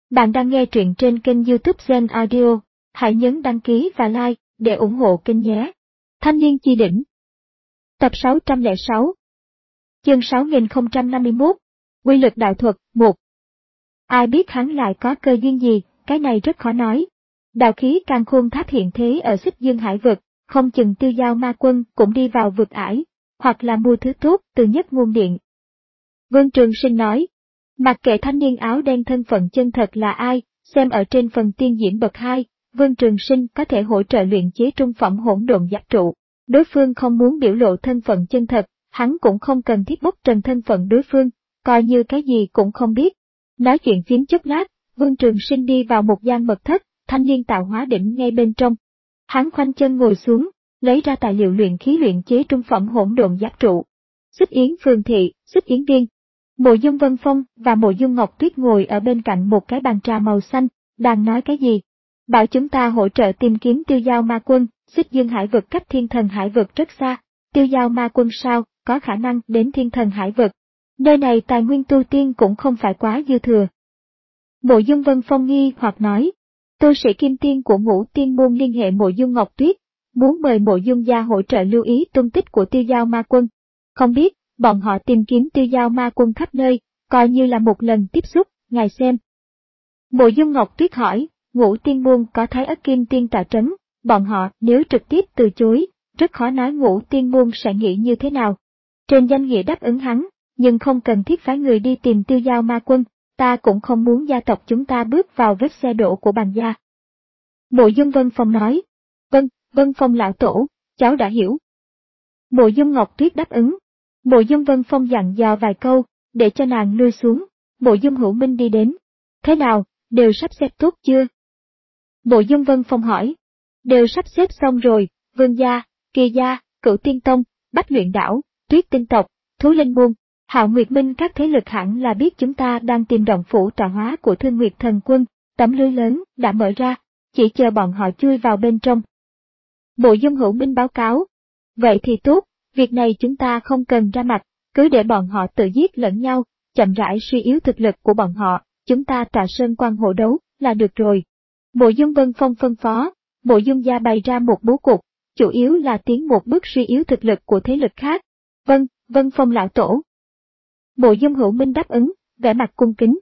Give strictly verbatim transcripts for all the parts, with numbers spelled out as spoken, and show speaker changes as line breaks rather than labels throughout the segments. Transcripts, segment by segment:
Bạn đang nghe truyện trên kênh YouTube Zen Audio. Hãy nhấn đăng ký và like để ủng hộ kênh nhé. Thanh niên chi đỉnh. Tập sáu trăm lẻ sáu. Chương sáu nghìn không trăm năm mươi mốt. Quy lực đạo thuật một. Ai biết hắn lại có cơ duyên gì, cái này rất khó nói. Đạo khí càn khôn tháp hiện thế ở Xích Dương Hải vực, không chừng Tiêu Dao Ma Quân cũng đi vào vực ải, hoặc là mua thứ tốt từ Nhất Ngôn Điện. Vương Trường Sinh nói. Mặc kệ thanh niên áo đen thân phận chân thật là ai, xem ở trên phần tiên diễn bậc hai, Vương Trường Sinh có thể hỗ trợ luyện chế trung phẩm hỗn độn giáp trụ. Đối phương không muốn biểu lộ thân phận chân thật, hắn cũng không cần thiết bốc trần thân phận đối phương, coi như cái gì cũng không biết. Nói chuyện phiếm chốc lát, Vương Trường Sinh đi vào một gian mật thất, thanh niên tạo hóa đỉnh ngay bên trong. Hắn khoanh chân ngồi xuống, lấy ra tài liệu luyện khí luyện chế trung phẩm hỗn độn giáp trụ. Xích Yến Phường Thị, Xích Yến Viên. Mộ Dung Vân Phong và Mộ Dung Ngọc Tuyết ngồi ở bên cạnh một cái bàn trà màu xanh, đang nói cái gì? Bảo chúng ta hỗ trợ tìm kiếm Tiêu Dao Ma Quân. Xích Dương Hải vực cách Thiên Thần Hải vực rất xa, Tiêu Dao Ma Quân sao có khả năng đến Thiên Thần Hải vực? Nơi này tài nguyên tu tiên cũng không phải quá dư thừa. Mộ Dung Vân Phong nghi hoặc nói, tu sĩ kim tiên của Ngũ Tiên môn liên hệ Mộ Dung Ngọc Tuyết, muốn mời Mộ Dung gia hỗ trợ lưu ý tung tích của Tiêu Dao Ma Quân. Không biết, bọn họ tìm kiếm Tiêu Dao Ma Quân khắp nơi, coi như là một lần tiếp xúc, ngài xem. Mộ Dung Ngọc Tuyết hỏi, Ngũ Tiên môn có Thái Ất Kim Tiên tọa trấn, bọn họ nếu trực tiếp từ chối, rất khó nói Ngũ Tiên môn sẽ nghĩ như thế nào. Trên danh nghĩa đáp ứng hắn, nhưng không cần thiết phái người đi tìm Tiêu Dao Ma Quân, ta cũng không muốn gia tộc chúng ta bước vào vết xe đổ của Bàng gia. Mộ Dung Vân Phong nói, vâng, Vân Phong lão tổ, cháu đã hiểu. Mộ Dung Ngọc Tuyết đáp ứng. Mộ Dung Vân Phong dặn dò vài câu, để cho nàng lui xuống. Mộ Dung Hữu Minh đi đến. Thế nào, đều sắp xếp tốt chưa? Mộ Dung Vân Phong hỏi. Đều sắp xếp xong rồi, Vương gia, Kỳ gia, Cửu Tiên Tông, Bách Luyện Đảo, Tuyết Tinh Tộc, Thú Linh Môn, Hạo Nguyệt Minh các thế lực hẳn là biết chúng ta đang tìm động phủ tọa hóa của Thương Nguyệt Thần Quân, tấm lưới lớn đã mở ra, chỉ chờ bọn họ chui vào bên trong. Mộ Dung Hữu Minh báo cáo. Vậy thì tốt. Việc này chúng ta không cần ra mặt, cứ để bọn họ tự giết lẫn nhau, chậm rãi suy yếu thực lực của bọn họ, chúng ta tọa sơn quan hộ đấu là được rồi. Mộ Dung Vân Phong phân phó, Mộ Dung gia bày ra một bố cục, chủ yếu là tiến một bước suy yếu thực lực của thế lực khác. Vâng, Vân Phong lão tổ. Mộ Dung Hữu Minh đáp ứng, vẻ mặt cung kính.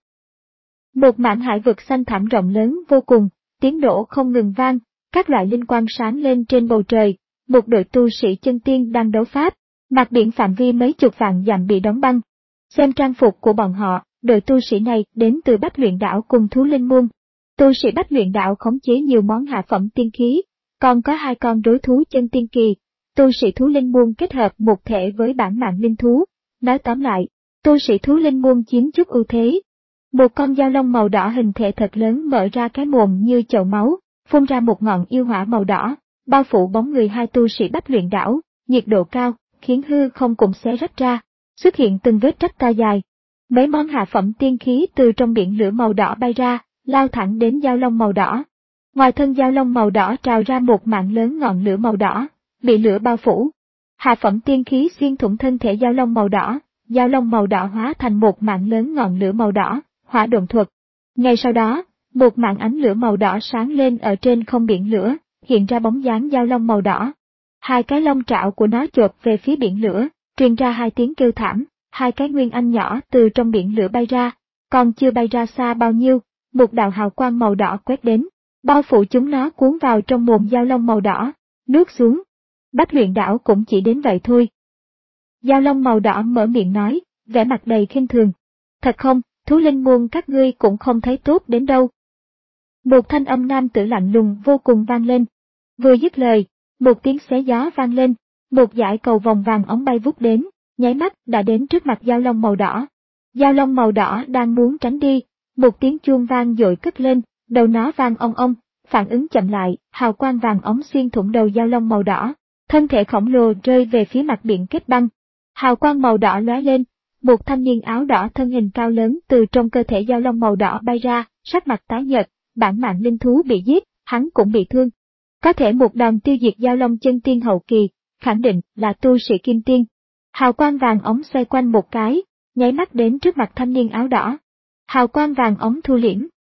Một mảng hải vực xanh thẳm rộng lớn vô cùng, tiếng nổ không ngừng vang, các loại linh quang sáng lên trên bầu trời. Một đội tu sĩ chân tiên đang đấu pháp, mặt biển phạm vi mấy chục vạn dặm bị đóng băng. Xem trang phục của bọn họ, đội tu sĩ này đến từ Bách Luyện Đảo cùng Thú Linh Môn. Tu sĩ Bách Luyện Đảo khống chế nhiều món hạ phẩm tiên khí, còn có hai con đối thú chân tiên kỳ. Tu sĩ Thú Linh Môn kết hợp một thể với bản mạng linh thú. Nói tóm lại, tu sĩ Thú Linh Môn chiếm chút ưu thế. Một con dao long màu đỏ hình thể thật lớn mở ra cái mồm như chậu máu, phun ra một ngọn yêu hỏa màu đỏ. Bao phủ bóng người hai tu sĩ Bách Luyện Đảo, nhiệt độ cao, khiến hư không cũng xé rách ra, xuất hiện từng vết rách to dài. Mấy món hạ phẩm tiên khí từ trong biển lửa màu đỏ bay ra, lao thẳng đến dao long màu đỏ. Ngoài thân dao long màu đỏ trào ra một mạng lớn ngọn lửa màu đỏ, bị lửa bao phủ. Hạ phẩm tiên khí xuyên thủng thân thể dao long màu đỏ, dao long màu đỏ hóa thành một mạng lớn ngọn lửa màu đỏ, hỏa độn thuật. Ngay sau đó, một mạng ánh lửa màu đỏ sáng lên ở trên không biển lửa. Hiện ra bóng dáng dao long màu đỏ. Hai cái lông trạo của nó chộp về phía biển lửa, truyền ra hai tiếng kêu thảm, hai cái nguyên anh nhỏ từ trong biển lửa bay ra, còn chưa bay ra xa bao nhiêu, một đạo hào quang màu đỏ quét đến, bao phủ chúng nó cuốn vào trong mồm dao long màu đỏ, nuốt xuống. Bách Luyện Đảo cũng chỉ đến vậy thôi. Dao long màu đỏ mở miệng nói, vẻ mặt đầy khinh thường. Thật không, Thú Linh Môn các ngươi cũng không thấy tốt đến đâu. Một thanh âm nam tử lạnh lùng vô cùng vang lên. Vừa dứt lời, một tiếng xé gió vang lên, một dải cầu vòng vàng óng bay vút đến, nháy mắt đã đến trước mặt dao long màu đỏ. Dao long màu đỏ đang muốn tránh đi, một tiếng chuông vang dội cất lên, đầu nó vang ong ong, phản ứng chậm lại, hào quang vàng óng xuyên thủng đầu dao long màu đỏ, thân thể khổng lồ rơi về phía mặt biển kết băng. Hào quang màu đỏ lóe lên, một thanh niên áo đỏ thân hình cao lớn từ trong cơ thể dao long màu đỏ bay ra, sắc mặt tái nhợt, bản mạng linh thú bị giết, hắn cũng bị thương. Có thể một đòn tiêu diệt dao long chân tiên hậu kỳ, khẳng định là tu sĩ kim tiên. Hào quang vàng ống xoay quanh một cái, nháy mắt đến trước mặt thanh niên áo đỏ. Hào quang vàng ống thu liễm,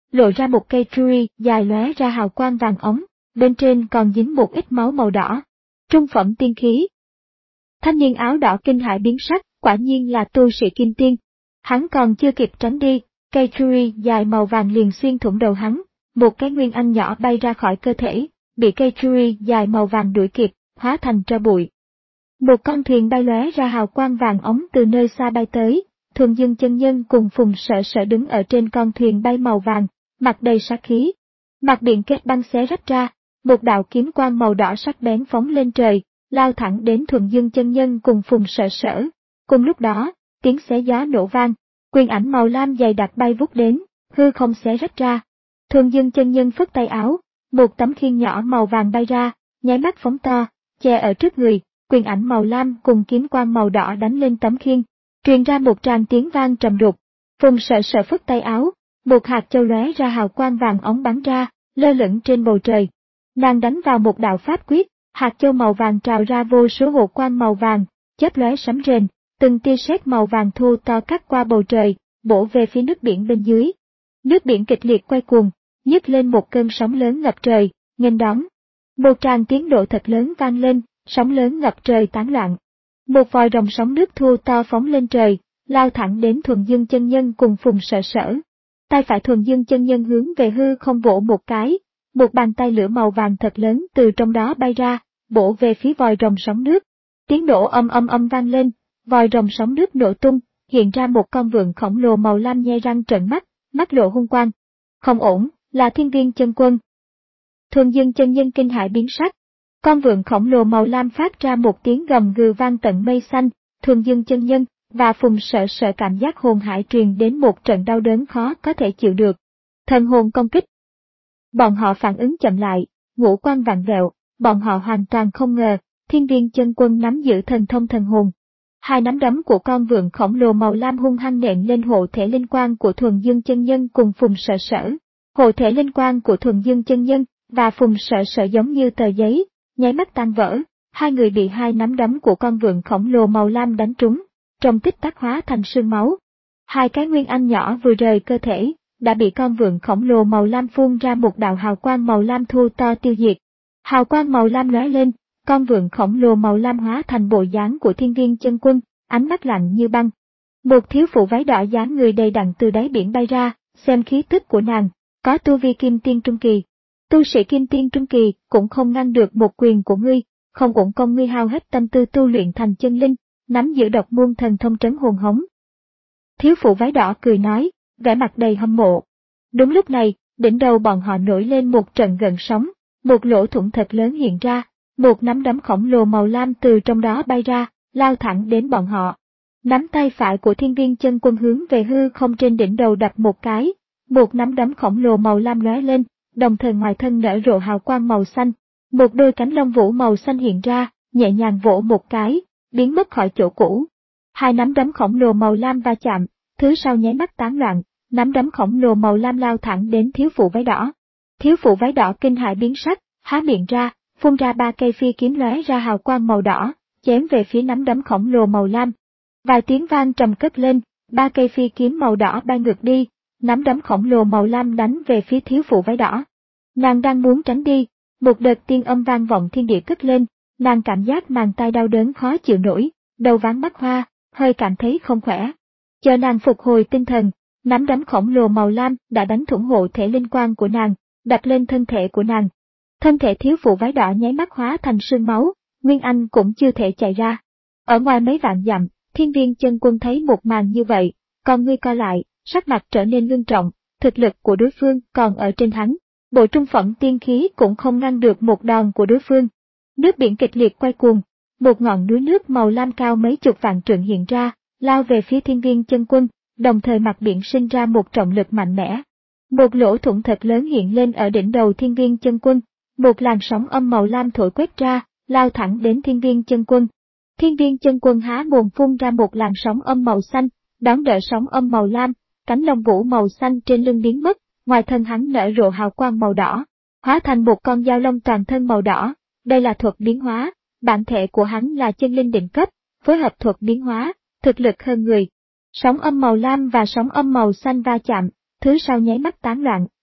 lộ ra một cây trui dài lóe ra hào quang vàng óng, bên trên còn dính một ít máu màu đỏ. Trung phẩm tiên khí. Thanh niên áo đỏ kinh hãi biến sắc, quả nhiên là tu sĩ kim tiên. Hắn còn chưa kịp tránh đi, cây trui dài màu vàng liền xuyên thủng đầu hắn, một cái nguyên anh nhỏ bay ra khỏi cơ thể, bị cây trui dài màu vàng đuổi kịp, hóa thành tro bụi. Một con thuyền bay lóe ra hào quang vàng óng từ nơi xa bay tới, Thuần Dương chân nhân cùng Phùng Sợ Sợ đứng ở trên con thuyền bay màu vàng, mặt đầy sát khí. Mặt biển kết băng xé rách ra, một đạo kiếm quang màu đỏ sắc bén phóng lên trời, lao thẳng đến Thuần Dương chân nhân cùng Phùng Sợ Sợ. Cùng lúc đó, tiếng xé gió nổ vang, quyền ảnh màu lam dày đặc bay vút đến, hư không xé rách ra. Thuần Dương chân nhân phất tay áo, một tấm khiên nhỏ màu vàng bay ra, nháy mắt phóng to, che ở trước người, quyền ảnh màu lam cùng kiếm quang màu đỏ đánh lên tấm khiên, truyền ra một tràng tiếng vang trầm đục. Phùng Sợ Sợ phất tay áo, một hạt châu lóe ra hào quang vàng óng bắn ra, lơ lửng trên bầu trời. Nàng đánh vào một đạo pháp quyết, hạt châu màu vàng trào ra vô số hộ quang màu vàng, chớp lóe sấm rền, từng tia sét màu vàng thu to cắt qua bầu trời, bổ về phía nước biển bên dưới. Nước biển kịch liệt quay cuồng, nhấc lên một cơn sóng lớn ngập trời, nghênh đón. Một tràng tiếng nổ thật lớn vang lên, sóng lớn ngập trời tán loạn. Một vòi rồng sóng nước thu to phóng lên trời, lao thẳng đến Thuần Dương chân nhân cùng Phùng Sợ Sợ. Tay phải Thuần Dương chân nhân hướng về hư không vỗ một cái, một bàn tay lửa màu vàng thật lớn từ trong đó bay ra, bổ về phía vòi rồng sóng nước. Tiếng nổ âm âm âm vang lên, vòi rồng sóng nước nổ tung, hiện ra một con vượn khổng lồ màu lam nhe răng trợn mắt, mắt lộ hung quang. Không ổn, là Thiên Viên chân quân. Thuần Dương chân nhân kinh hãi biến sắc. Con vượn khổng lồ màu lam phát ra một tiếng gầm gừ vang tận mây xanh, Thuần Dương chân nhân và Phùng Sợ Sợ cảm giác hồn hải truyền đến một trận đau đớn khó có thể chịu được. Thần hồn công kích. Bọn họ phản ứng chậm lại, ngũ quan vặn vẹo, bọn họ hoàn toàn không ngờ, Thiên Viên chân quân nắm giữ thần thông thần hồn. Hai nắm đấm của con vượn khổng lồ màu lam hung hăng nện lên hộ thể linh quang của Thuần Dương chân nhân cùng Phùng Sợ Sợ. Hộ thể linh quang của Thuần Dương chân nhân và Phùng Sợ Sợ giống như tờ giấy, nháy mắt tan vỡ, hai người bị hai nắm đấm của con vượn khổng lồ màu lam đánh trúng, trong tích tắc hóa thành sương máu. Hai cái nguyên anh nhỏ vừa rời cơ thể, đã bị con vượn khổng lồ màu lam phun ra một đạo hào quang màu lam thu to tiêu diệt. Hào quang màu lam lóe lên, con vượn khổng lồ màu lam hóa thành bộ dáng của Thiên Viên chân quân, ánh mắt lạnh như băng. Một thiếu phụ váy đỏ dáng người đầy đặn từ đáy biển bay ra, xem khí tức của nàng, có tu vi kim tiên trung kỳ. Tu sĩ kim tiên trung kỳ cũng không ngăn được một quyền của ngươi, không uổng công ngươi hao hết tâm tư tu luyện thành chân linh, nắm giữ độc môn thần thông trấn hồn hống. Thiếu phụ váy đỏ cười nói, vẻ mặt đầy hâm mộ. Đúng lúc này, đỉnh đầu bọn họ nổi lên một trận gợn sóng, một lỗ thủng thật lớn hiện ra, một nắm đấm khổng lồ màu lam từ trong đó bay ra, lao thẳng đến bọn họ. Nắm tay phải của Thiên Viên chân quân hướng về hư không trên đỉnh đầu đập một cái, một nắm đấm khổng lồ màu lam lóe lên, đồng thời ngoài thân nở rộ hào quang màu xanh, một đôi cánh lông vũ màu xanh hiện ra, nhẹ nhàng vỗ một cái, biến mất khỏi chỗ cũ. Hai nắm đấm khổng lồ màu lam va chạm, thứ sau nháy mắt tán loạn, nắm đấm khổng lồ màu lam lao thẳng đến thiếu phụ váy đỏ. Thiếu phụ váy đỏ kinh hãi biến sắc, há miệng ra, phun ra ba cây phi kiếm lóe ra hào quang màu đỏ, chém về phía nắm đấm khổng lồ màu lam. Vài tiếng vang trầm cất lên, ba cây phi kiếm màu đỏ bay ngược đi, nắm đấm khổng lồ màu lam đánh về phía thiếu phụ váy đỏ. Nàng đang muốn tránh đi, một đợt tiên âm vang vọng thiên địa cất lên, nàng cảm giác màng tai đau đớn khó chịu nổi, đầu váng mắt hoa, hơi cảm thấy không khỏe. Chờ nàng phục hồi tinh thần, nắm đấm khổng lồ màu lam đã đánh thủng hộ thể linh quang của nàng, đập lên thân thể của nàng. Thân thể thiếu phụ váy đỏ nháy mắt hóa thành sương máu, Nguyên Anh cũng chưa thể chạy ra. Ở ngoài mấy vạn dặm, Thiên Viên chân quân thấy một màn như vậy, con ngươi co lại, sắc mặt trở nên ngưng trọng, thực lực của đối phương còn ở trên hắn. Bộ trung phẩm tiên khí cũng không ngăn được một đòn của đối phương. Nước biển kịch liệt quay cuồng, một ngọn núi nước màu lam cao mấy chục vạn trượng hiện ra, lao về phía Thiên Viên chân quân, đồng thời mặt biển sinh ra một trọng lực mạnh mẽ. Một lỗ thủng thật lớn hiện lên ở đỉnh đầu Thiên Viên chân quân, một làn sóng âm màu lam thổi quét ra, lao thẳng đến Thiên Viên chân quân. Thiên Viên chân quân há mồm phun ra một làn sóng âm màu xanh, đón đỡ sóng âm màu lam, cánh lông vũ màu xanh trên lưng biến mất. Ngoài thân hắn nở rộ hào quang màu đỏ, hóa thành một con dao long toàn thân màu đỏ, đây là thuật biến hóa, bản thể của hắn là chân linh đỉnh cấp, phối hợp thuật biến hóa, thực lực hơn người. Sóng âm màu lam và sóng âm màu xanh va chạm, thứ sau nháy mắt tán loạn,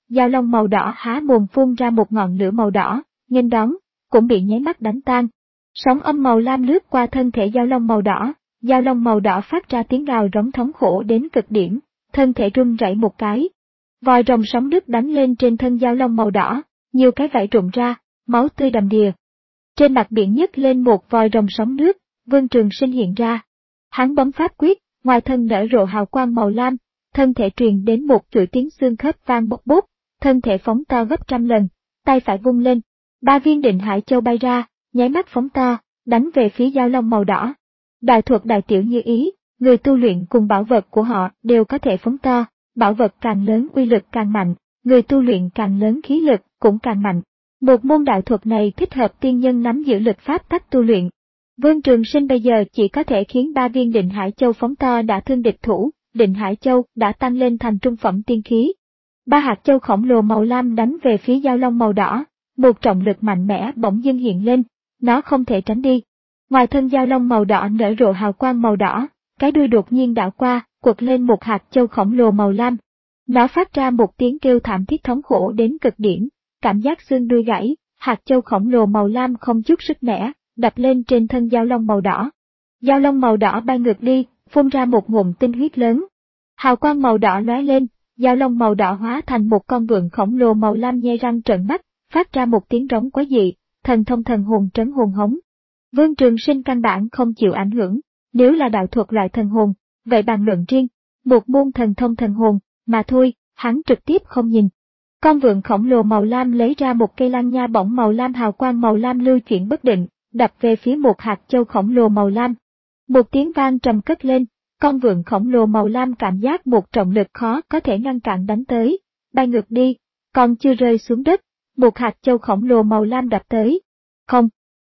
dao long màu đỏ há mồm phun ra một ngọn lửa màu đỏ, nghênh đón, cũng bị nháy mắt đánh tan. Sóng âm màu lam lướt qua thân thể dao long màu đỏ, dao long màu đỏ phát ra tiếng gào rống thống khổ đến cực điểm, thân thể run rẩy một cái. Vòi rồng sóng nước đánh lên trên thân dao long màu đỏ, nhiều cái vảy rụng ra, máu tươi đầm đìa. Trên mặt biển nhấc lên một vòi rồng sóng nước, Vương Trường Sinh hiện ra. Hắn bấm pháp quyết, ngoài thân nở rộ hào quang màu lam, thân thể truyền đến một chuỗi tiếng xương khớp vang bốc bốc, thân thể phóng to gấp trăm lần, tay phải vung lên, ba viên định hải châu bay ra, nháy mắt phóng to, đánh về phía dao long màu đỏ. Đại thuật đại tiểu như ý, người tu luyện cùng bảo vật của họ đều có thể phóng to, bảo vật càng lớn uy lực càng mạnh, người tu luyện càng lớn khí lực cũng càng mạnh. Một môn đại thuật này thích hợp tiên nhân nắm giữ lực pháp tắc tu luyện. Vương Trường Sinh bây giờ chỉ có thể khiến ba viên định hải châu phóng to đã thương địch thủ, định hải châu đã tăng lên thành trung phẩm tiên khí. Ba hạt châu khổng lồ màu lam đánh về phía dao long màu đỏ, một trọng lực mạnh mẽ bỗng dưng hiện lên, nó không thể tránh đi. Ngoài thân dao long màu đỏ nở rộ hào quang màu đỏ, cái đuôi đột nhiên đảo qua, quật lên một hạt châu khổng lồ màu lam. Nó phát ra một tiếng kêu thảm thiết thống khổ đến cực điểm, cảm giác xương đuôi gãy, hạt châu khổng lồ màu lam không chút sức mẻ, đập lên trên thân dao long màu đỏ. Dao long màu đỏ bay ngược đi, phun ra một ngụm tinh huyết lớn. Hào quang màu đỏ lóe lên, dao long màu đỏ hóa thành một con vượn khổng lồ màu lam nhe răng trợn mắt, phát ra một tiếng rống quái dị, thần thông thần hồn trấn hồn hống. Vương Trường Sinh căn bản không chịu ảnh hưởng, nếu là đạo thuật loại thần hồn, vậy bàn luận riêng, một môn thần thông thần hồn, mà thôi, hắn trực tiếp không nhìn. Con vượn khổng lồ màu lam lấy ra một cây lan nha bổng màu lam hào quang màu lam lưu chuyển bất định, đập về phía một hạt châu khổng lồ màu lam. Một tiếng vang trầm cất lên, con vượn khổng lồ màu lam cảm giác một trọng lực khó có thể ngăn cản đánh tới, bay ngược đi, còn chưa rơi xuống đất, một hạt châu khổng lồ màu lam đập tới. Không!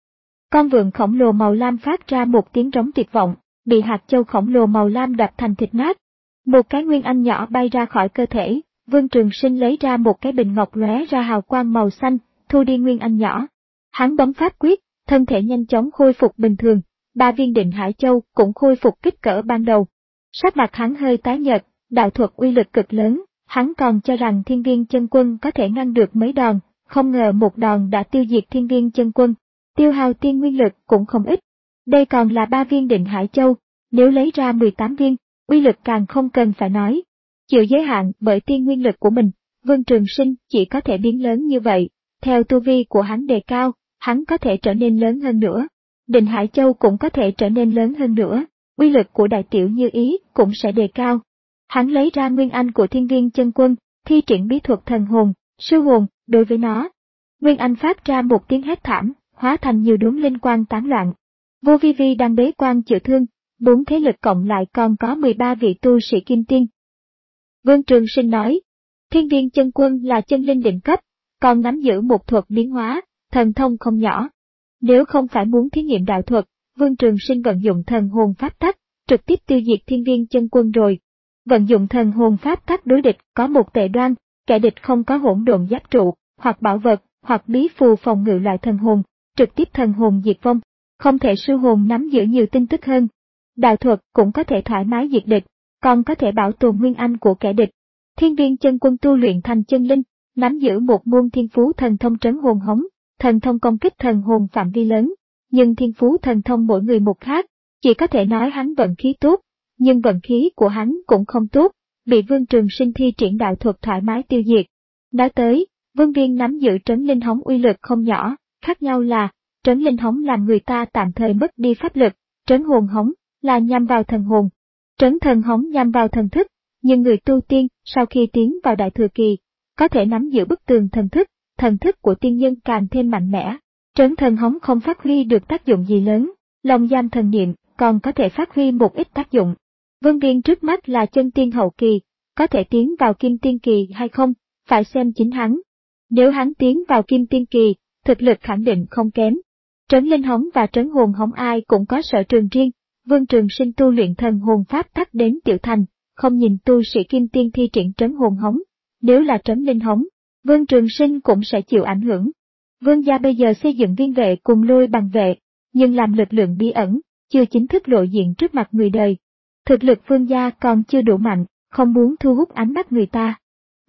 Con vượn khổng lồ màu lam phát ra một tiếng rống tuyệt vọng, bị hạt châu khổng lồ màu lam đập thành thịt nát. Một cái nguyên anh nhỏ bay ra khỏi cơ thể, Vương Trường Sinh lấy ra một cái bình ngọc lóe ra hào quang màu xanh, thu đi nguyên anh nhỏ. Hắn bấm pháp quyết, thân thể nhanh chóng khôi phục bình thường, ba viên định hải châu cũng khôi phục kích cỡ ban đầu. Sắc mặt hắn hơi tái nhợt, đạo thuật uy lực cực lớn, hắn còn cho rằng Thiên Viên Chân Quân có thể ngăn được mấy đòn, không ngờ một đòn đã tiêu diệt Thiên Viên Chân Quân, tiêu hao tiên nguyên lực cũng không ít. Đây còn là ba viên định hải châu, nếu lấy ra mười tám viên, uy lực càng không cần phải nói. Chịu giới hạn bởi tiên nguyên lực của mình, Vương Trường Sinh chỉ có thể biến lớn như vậy, theo tu vi của hắn đề cao, hắn có thể trở nên lớn hơn nữa. Định Hải Châu cũng có thể trở nên lớn hơn nữa, uy lực của đại tiểu như ý cũng sẽ đề cao. Hắn lấy ra nguyên anh của Thiên Viên Chân Quân, thi triển bí thuật thần hồn, sư hồn, đối với nó. Nguyên anh phát ra một tiếng hét thảm, hóa thành nhiều đốm linh quang tán loạn. Vô Vi Vi đang bế quan chữa thương, bốn thế lực cộng lại còn có mười ba vị tu sĩ kim tiên. Vương Trường Sinh nói, Thiên Viên Chân Quân là chân linh đỉnh cấp, còn nắm giữ một thuật biến hóa, thần thông không nhỏ. Nếu không phải muốn thí nghiệm đạo thuật, Vương Trường Sinh vận dụng thần hồn pháp tắc, trực tiếp tiêu diệt Thiên Viên Chân Quân rồi. Vận dụng thần hồn pháp tắc đối địch có một tệ đoan, kẻ địch không có hỗn độn giáp trụ, hoặc bảo vật, hoặc bí phù phòng ngự loại thần hồn, trực tiếp thần hồn diệt vong, không thể sư hồn nắm giữ nhiều tin tức hơn. Đạo thuật cũng có thể thoải mái diệt địch, còn có thể bảo tồn nguyên anh của kẻ địch. Thiên Viên Chân Quân tu luyện thành chân linh, nắm giữ một môn thiên phú thần thông trấn hồn hống, thần thông công kích thần hồn phạm vi lớn, nhưng thiên phú thần thông mỗi người một khác, chỉ có thể nói hắn vận khí tốt, nhưng vận khí của hắn cũng không tốt, bị Vương Trường Sinh thi triển đạo thuật thoải mái tiêu diệt. Nói tới, Vương Viên nắm giữ trấn linh hống uy lực không nhỏ, khác nhau là, trấn linh hống làm người ta tạm thời mất đi pháp lực, trấn hồn hống là nhằm vào thần hồn, trấn thần hống nhằm vào thần thức, nhưng người tu tiên sau khi tiến vào đại thừa kỳ, có thể nắm giữ bức tường thần thức, thần thức của tiên nhân càng thêm mạnh mẽ. Trấn thần hống không phát huy được tác dụng gì lớn, lòng giam thần niệm còn có thể phát huy một ít tác dụng. Vương Viên trước mắt là chân tiên hậu kỳ, có thể tiến vào kim tiên kỳ hay không, phải xem chính hắn. Nếu hắn tiến vào kim tiên kỳ, thực lực khẳng định không kém. Trấn linh hống và trấn hồn hống ai cũng có sở trường riêng, Vương Trường Sinh tu luyện thần hồn pháp tắc đến tiểu thành, không nhìn tu sĩ kim tiên thi triển trấn hồn hống. Nếu là trấn linh hống, Vương Trường Sinh cũng sẽ chịu ảnh hưởng. Vương gia bây giờ xây dựng viên vệ cùng lôi bằng vệ, nhưng làm lực lượng bí ẩn, chưa chính thức lộ diện trước mặt người đời. Thực lực Vương gia còn chưa đủ mạnh, không muốn thu hút ánh mắt người ta.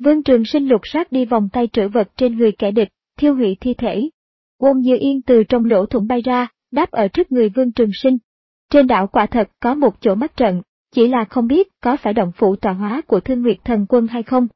Vương Trường Sinh lục soát đi vòng tay trữ vật trên người kẻ địch, thiêu hủy thi thể. Ôn Như Yên từ trong lỗ thủng bay ra, đáp ở trước người Vương Trường Sinh. Trên đảo quả thật có một chỗ mắt trận, chỉ là không biết có phải động phủ tọa hóa của Thương Nguyệt Thần Quân hay không.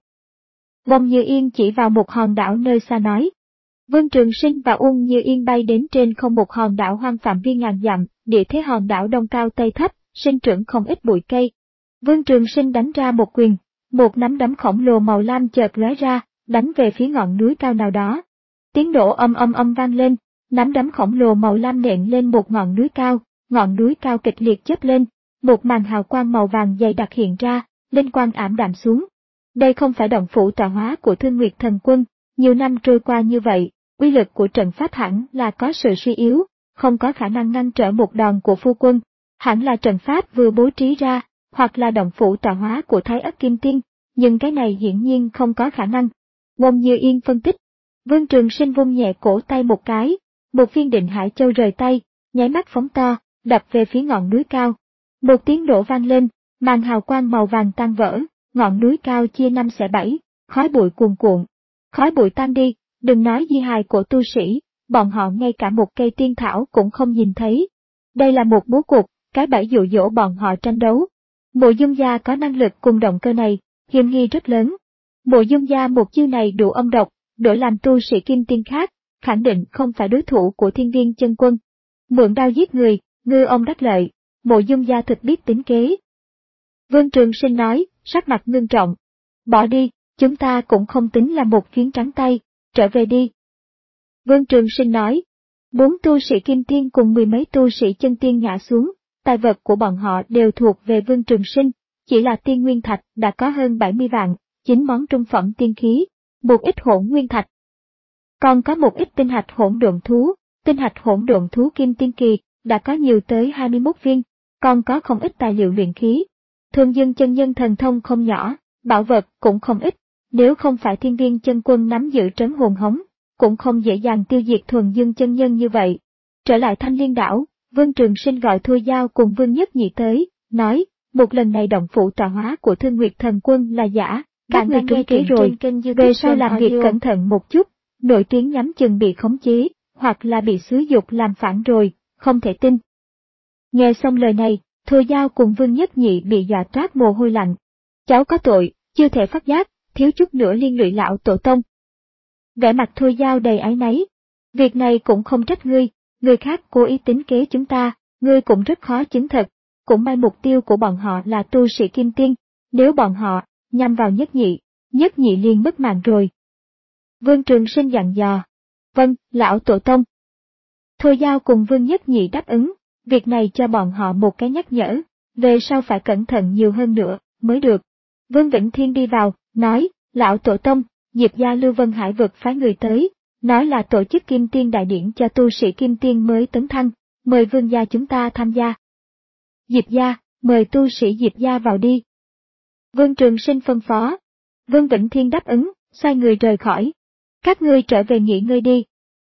Ôn Như Yên chỉ vào một hòn đảo nơi xa nói. Vương Trường Sinh và Ôn Như Yên bay đến trên không một hòn đảo hoang phạm vi ngàn dặm, địa thế hòn đảo đông cao tây thấp, sinh trưởng không ít bụi cây. Vương Trường Sinh đánh ra một quyền, một nắm đấm khổng lồ màu lam chợt lóe ra, đánh về phía ngọn núi cao nào đó. Tiếng nổ âm âm âm vang lên, nắm đấm khổng lồ màu lam nện lên một ngọn núi cao, ngọn núi cao kịch liệt chớp lên, một màn hào quang màu vàng dày đặc hiện ra, linh quang ảm đạm xuống. Đây không phải động phủ tọa hóa của Thương Nguyệt Thần Quân, nhiều năm trôi qua như vậy, uy lực của trận pháp hẳn là có sự suy yếu, không có khả năng ngăn trở một đòn của phu quân, hẳn là trận pháp vừa bố trí ra, hoặc là động phủ tọa hóa của Thái Ất Kim Tiên, nhưng cái này hiển nhiên không có khả năng. Ôn Như Yên phân tích. Vương Trường Sinh vung nhẹ cổ tay một cái, một viên Định Hải Châu rời tay, nháy mắt phóng to, đập về phía ngọn núi cao. Một tiếng nổ vang lên, màn hào quang màu vàng tan vỡ, ngọn núi cao chia năm xẻ bảy, khói bụi cuồn cuộn. Khói bụi tan đi, đừng nói di hài của tu sĩ, bọn họ ngay cả một cây tiên thảo cũng không nhìn thấy. Đây là một bố cục, cái bẫy dụ dỗ bọn họ tranh đấu. Mộ Dung Gia có năng lực cùng động cơ này, hiểm nghi rất lớn. Mộ Dung Gia một chiêu này đủ âm độc, đổi làm tu sĩ kim tiên khác, khẳng định không phải đối thủ của Thiên Viên Chân Quân. Mượn đao giết người, ngư ông đắc lợi, Mộ Dung Gia thực biết tính kế. Vương Trường Sinh nói, sắc mặt ngưng trọng. Bỏ đi, chúng ta cũng không tính là một chuyến trắng tay, trở về đi. Vương Trường Sinh nói, bốn tu sĩ kim tiên cùng mười mấy tu sĩ chân tiên ngã xuống, tài vật của bọn họ đều thuộc về Vương Trường Sinh, chỉ là tiên nguyên thạch đã có hơn bảy mươi vạn, chín món trung phẩm tiên khí, một ít hỗn nguyên thạch. Còn có một ít tinh hạch hỗn độn thú, tinh hạch hỗn độn thú kim tiên kỳ, đã có nhiều tới hai mươi mốt viên, còn có không ít tài liệu luyện khí. Thường Dương chân nhân thần thông không nhỏ, bảo vật cũng không ít, nếu không phải Thiên Viên Chân Quân nắm giữ trấn hồn hống, cũng không dễ dàng tiêu diệt Thuần Dương chân nhân như vậy. Trở lại Thanh Liên đảo, Vương Trường Sinh gọi Thôi Giao cùng Vương Nhất Nhị tới, nói, một lần này động phủ tọa hóa của Thương Nguyệt Thần Quân là giả, các người trúng kế rồi, về sau làm việc cẩn thận một chút, nội tuyến nhắm chừng bị khống chế, hoặc là bị xúi dục làm phản rồi, không thể tin. Nghe xong lời này, Thôi Giao cùng Vương Nhất Nhị bị dọa toát mồ hôi lạnh. Cháu có tội, chưa thể phát giác, thiếu chút nữa liên lụy lão tổ tông. Vẻ mặt Thôi Giao đầy áy náy. Việc này cũng không trách ngươi, người khác cố ý tính kế chúng ta, ngươi cũng rất khó chứng thực. Cũng may mục tiêu của bọn họ là tu sĩ kim tiên, nếu bọn họ nhằm vào Nhất Nhị, Nhất Nhị liền mất mạng rồi. Vương Trường Sinh dặn dò. Vâng, lão tổ tông. Thôi Giao cùng Vương Nhất Nhị đáp ứng, việc này cho bọn họ một cái nhắc nhở, về sau phải cẩn thận nhiều hơn nữa, mới được. Vương Vĩnh Thiên đi vào, nói, lão tổ tông, Diệp gia Lưu Vân Hải vực phái người tới, nói là tổ chức Kim Tiên Đại Điển cho tu sĩ Kim Tiên mới tấn thăng, mời Vương gia chúng ta tham gia. Diệp gia, mời tu sĩ Diệp gia vào đi. Vương Trường Sinh phân phó. Vương Vĩnh Thiên đáp ứng, xoay người rời khỏi. Các ngươi trở về nghỉ ngơi đi.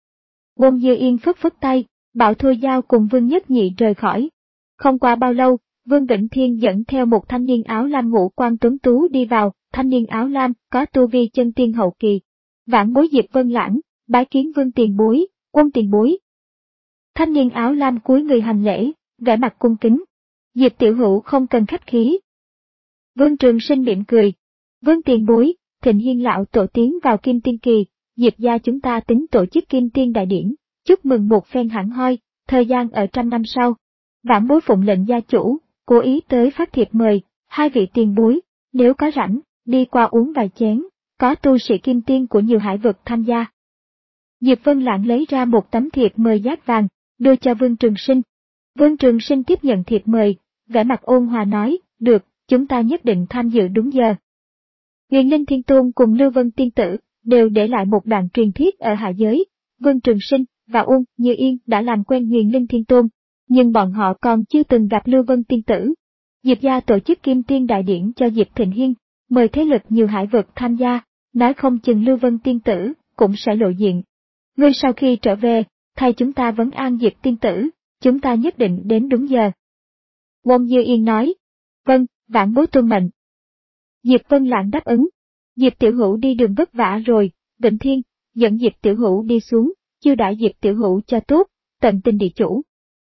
Ôn Như Yên phất phất tay, bảo Thôi Giao cùng Vương Nhất Nhị rời khỏi. Không qua bao lâu, Vương Vĩnh Thiên dẫn theo một thanh niên áo lam ngũ quan tuấn tú đi vào, thanh niên áo lam có tu vi chân tiên hậu kỳ. Vãn bối Diệp Vân Lãng, bái kiến Vương tiền bối, Quân tiền bối. Thanh niên áo lam cúi người hành lễ, vẻ mặt cung kính. Diệp tiểu hữu không cần khách khí. Vương Trường Sinh mỉm cười. Vương tiền bối, Thịnh Hiên lão tổ tiến vào Kim Tiên kỳ, Diệp gia chúng ta tính tổ chức Kim Tiên Đại Điển, chúc mừng một phen hẳn hoi, thời gian ở trăm năm sau. Vãn bối phụng lệnh gia chủ, cố ý tới phát thiệp mời, hai vị tiền bối, nếu có rảnh, đi qua uống vài chén, có tu sĩ Kim Tiên của nhiều hải vực tham gia. Diệp Vân Lãng lấy ra một tấm thiệp mời dát vàng, đưa cho Vương Trường Sinh. Vương Trường Sinh tiếp nhận thiệp mời, vẻ mặt ôn hòa nói, được, chúng ta nhất định tham dự đúng giờ. Huyền Linh Thiên Tôn cùng Lưu Vân Tiên Tử đều để lại một đoạn truyền thuyết ở hạ giới. Vương Trường Sinh và Ôn Như Yên đã làm quen Huyền Linh Thiên Tôn, nhưng bọn họ còn chưa từng gặp Lưu Vân Tiên Tử. Diệp gia tổ chức Kim Tiên Đại Điển cho Diệp Thịnh Hiên, mời thế lực nhiều hải vực tham gia, nói không chừng Lưu Vân Tiên Tử cũng sẽ lộ diện. Ngươi sau khi trở về, thay chúng ta vấn an Diệp Tiên Tử, chúng ta nhất định đến đúng giờ. Ôn Như Yên nói, vâng, vãn bối tuân mệnh. Diệp Vân Lãng đáp ứng. Diệp Tiểu Hữu đi đường vất vả rồi, Vĩnh Thiên, dẫn Diệp Tiểu Hữu đi xuống, chiêu đãi Diệp Tiểu Hữu cho tốt, tận tình địa chủ.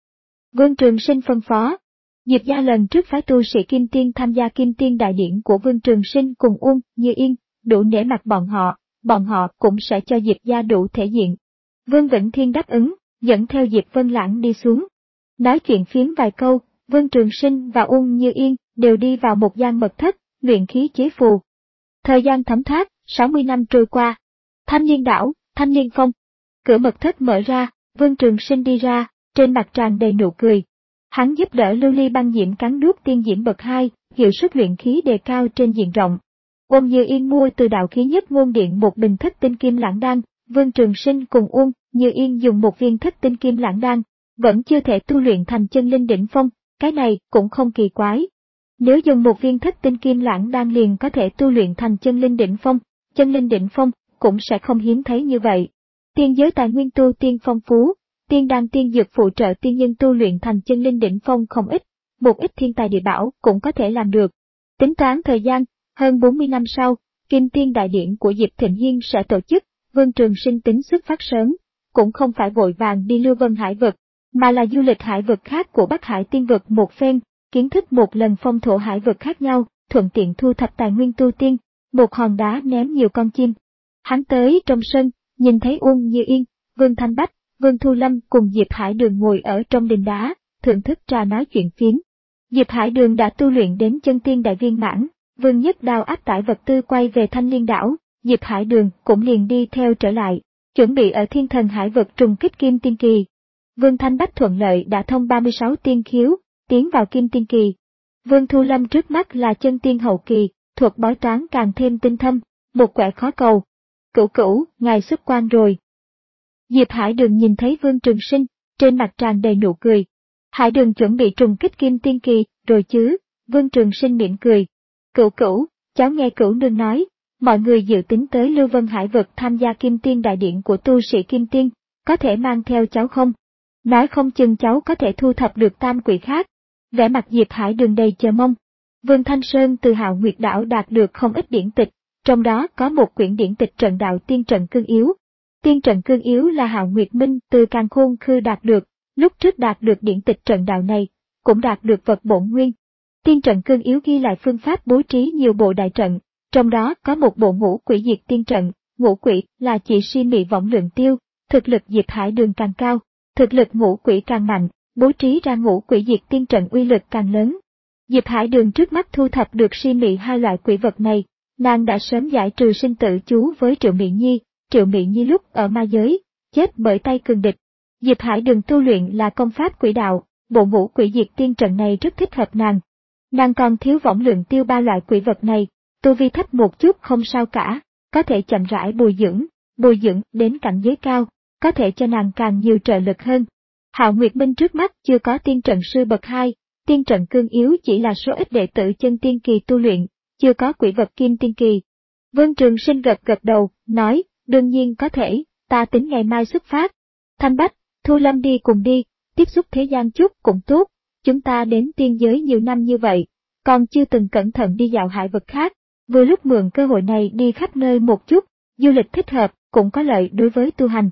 Vương Trường Sinh phân phó. Diệp gia lần trước phái tu sĩ Kim Tiên tham gia Kim Tiên đại điển của Vương Trường Sinh cùng Uông Như Yên, đủ nể mặt bọn họ, bọn họ cũng sẽ cho Diệp gia đủ thể diện. Vương Vĩnh Thiên đáp ứng, dẫn theo Diệp Vân Lãng đi xuống. Nói chuyện phiếm vài câu, Vương Trường Sinh và Uông Như Yên đều đi vào một gian mật thất, luyện khí chế phù. Thời gian thấm thoát, sáu mươi năm trôi qua. Thanh Niên đảo, Thanh Niên phong. Cửa mật thất mở ra, Vương Trường Sinh đi ra, trên mặt tràn đầy nụ cười. Hắn giúp đỡ Lưu Ly băng diễm cắn nuốt tiên diễm bậc hai, hiệu suất luyện khí đề cao trên diện rộng. Uông Như Yên mua từ đạo khí nhất ngôn điện một bình thất tinh kim lãng đan, Vương Trường Sinh cùng Uông Như Yên dùng một viên thất tinh kim lãng đan, vẫn chưa thể tu luyện thành chân linh đỉnh phong, cái này cũng không kỳ quái. Nếu dùng một viên thất tinh kim lãng đan liền có thể tu luyện thành chân linh đỉnh phong, chân linh đỉnh phong cũng sẽ không hiếm thấy như vậy. Tiên giới tài nguyên tu tiên phong phú, tiên đan tiên dược phụ trợ tiên nhân tu luyện thành chân linh đỉnh phong không ít, một ít thiên tài địa bảo cũng có thể làm được. Tính toán thời gian, hơn bốn mươi năm sau, Kim Tiên đại điển của Diệp Thịnh Hiên sẽ tổ chức, Vương Trường Sinh tính xuất phát sớm, cũng không phải vội vàng đi Lưu Vân Hải vực, mà là du lịch hải vực khác của Bắc Hải tiên vực một phen, kiến thức một lần phong thổ hải vực khác nhau, thuận tiện thu thập tài nguyên tu tiên, một hòn đá ném nhiều con chim. Hắn tới trong sân, nhìn thấy Uông Như Yên, Vương Thanh Bách, Vương Thu Lâm cùng Diệp Hải Đường ngồi ở trong đình đá, thưởng thức trà nói chuyện phiếm. Diệp Hải Đường đã tu luyện đến chân tiên đại viên mãn, Vương Nhất Đao áp tải vật tư quay về Thanh Liên đảo, Diệp Hải Đường cũng liền đi theo trở lại, chuẩn bị ở Thiên Thần Hải vực trùng kích Kim Tiên kỳ. Vương Thanh Bách thuận lợi đã thông ba mươi sáu tiên khiếu, tiến vào Kim Tiên kỳ. Vương Thu Lâm trước mắt là chân tiên hậu kỳ, thuật bói toán càng thêm tinh thâm, một quẻ khó cầu. Cửu cửu, ngài xuất quan rồi. Diệp Hải Đường nhìn thấy Vương Trường Sinh, trên mặt tràn đầy nụ cười. Hải Đường chuẩn bị trùng kích Kim Tiên kỳ, rồi chứ? Vương Trường Sinh mỉm cười. Cửu cửu, cháu nghe cửu nương nói, mọi người dự tính tới Lưu Vân Hải vực tham gia Kim Tiên đại điển của tu sĩ Kim Tiên, có thể mang theo cháu không? Nói không chừng cháu có thể thu thập được tam quỷ khác. Vẻ mặt Diệp Hải Đường đầy chờ mong. Vương Thanh Sơn từ Hạo Nguyệt đảo đạt được không ít điển tịch, trong đó có một quyển điển tịch trận đạo tiên trận cương yếu. Tiên trận cương yếu là Hạo Nguyệt Minh từ Càn Khôn Khư đạt được, lúc trước đạt được điển tịch trận đạo này, cũng đạt được vật bổn nguyên. Tiên trận cương yếu ghi lại phương pháp bố trí nhiều bộ đại trận, trong đó có một bộ ngũ quỷ diệt tiên trận, ngũ quỷ là chỉ si mị võng lượng tiêu, thực lực Diệp Hải Đường càng cao, thực lực ngũ quỷ càng mạnh, bố trí ra ngũ quỷ diệt tiên trận uy lực càng lớn. Diệp Hải Đường trước mắt thu thập được si mị hai loại quỷ vật này, nàng đã sớm giải trừ sinh tử chú với Triệu Mị Nhi, Triệu Mị Nhi lúc ở ma giới, chết bởi tay cường địch. Diệp Hải Đường tu luyện là công pháp quỷ đạo, bộ ngũ quỷ diệt tiên trận này rất thích hợp nàng. Nàng còn thiếu võng lượng tiêu ba loại quỷ vật này, tu vi thấp một chút không sao cả, có thể chậm rãi bồi dưỡng, bồi dưỡng đến cảnh giới cao, có thể cho nàng càng nhiều trợ lực hơn. Hạo Nguyệt Minh trước mắt chưa có tiên trận sư bậc hai, tiên trận cương yếu chỉ là số ít đệ tử chân tiên kỳ tu luyện, chưa có quỷ vật kim tiên kỳ. Vương Trường Sinh gật gật đầu, nói, đương nhiên có thể, ta tính ngày mai xuất phát. Thanh Bách, Thu Lâm đi cùng đi, tiếp xúc thế gian chút cũng tốt, chúng ta đến tiên giới nhiều năm như vậy, còn chưa từng cẩn thận đi dạo hải vực khác, vừa lúc mượn cơ hội này đi khắp nơi một chút, du lịch thích hợp, cũng có lợi đối với tu hành.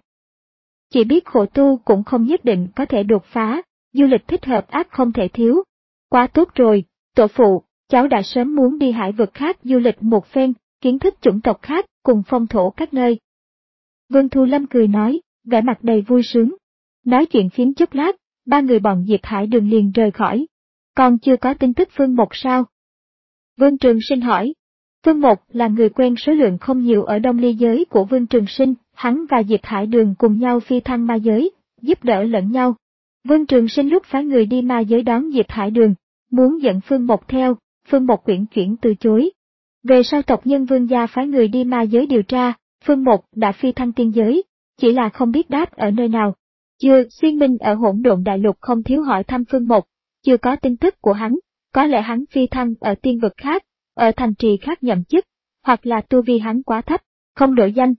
Chỉ biết khổ tu cũng không nhất định có thể đột phá, du lịch thích hợp ác không thể thiếu. Quá tốt rồi, tổ phụ, cháu đã sớm muốn đi hải vực khác du lịch một phen, kiến thức chủng tộc khác cùng phong thổ các nơi. Vương Thu Lâm cười nói, vẻ mặt đầy vui sướng. Nói chuyện phiếm chốc lát, ba người bọn Diệp Hải Đường liền rời khỏi. Còn chưa có tin tức Phương Mộc sao? Vương Trường Sinh hỏi. Phương Mộc là người quen số lượng không nhiều ở Đông Ly giới của Vương Trường Sinh, hắn và Diệp Hải Đường cùng nhau phi thăng ma giới, giúp đỡ lẫn nhau. Vương Trường Sinh lúc phái người đi ma giới đón Diệp Hải Đường, muốn dẫn Phương Mộc theo, Phương Mộc uyển chuyển từ chối. Về sau tộc nhân Vương gia phái người đi ma giới điều tra, Phương Mộc đã phi thăng tiên giới, chỉ là không biết đáp ở nơi nào. Chưa, Xuyên Minh ở Hỗn Độn Đại Lục không thiếu hỏi thăm Phương Mộc, chưa có tin tức của hắn, có lẽ hắn phi thăng ở tiên vực khác, ở thành trì khác nhậm chức, hoặc là tu vi hắn quá thấp, không đổi danh.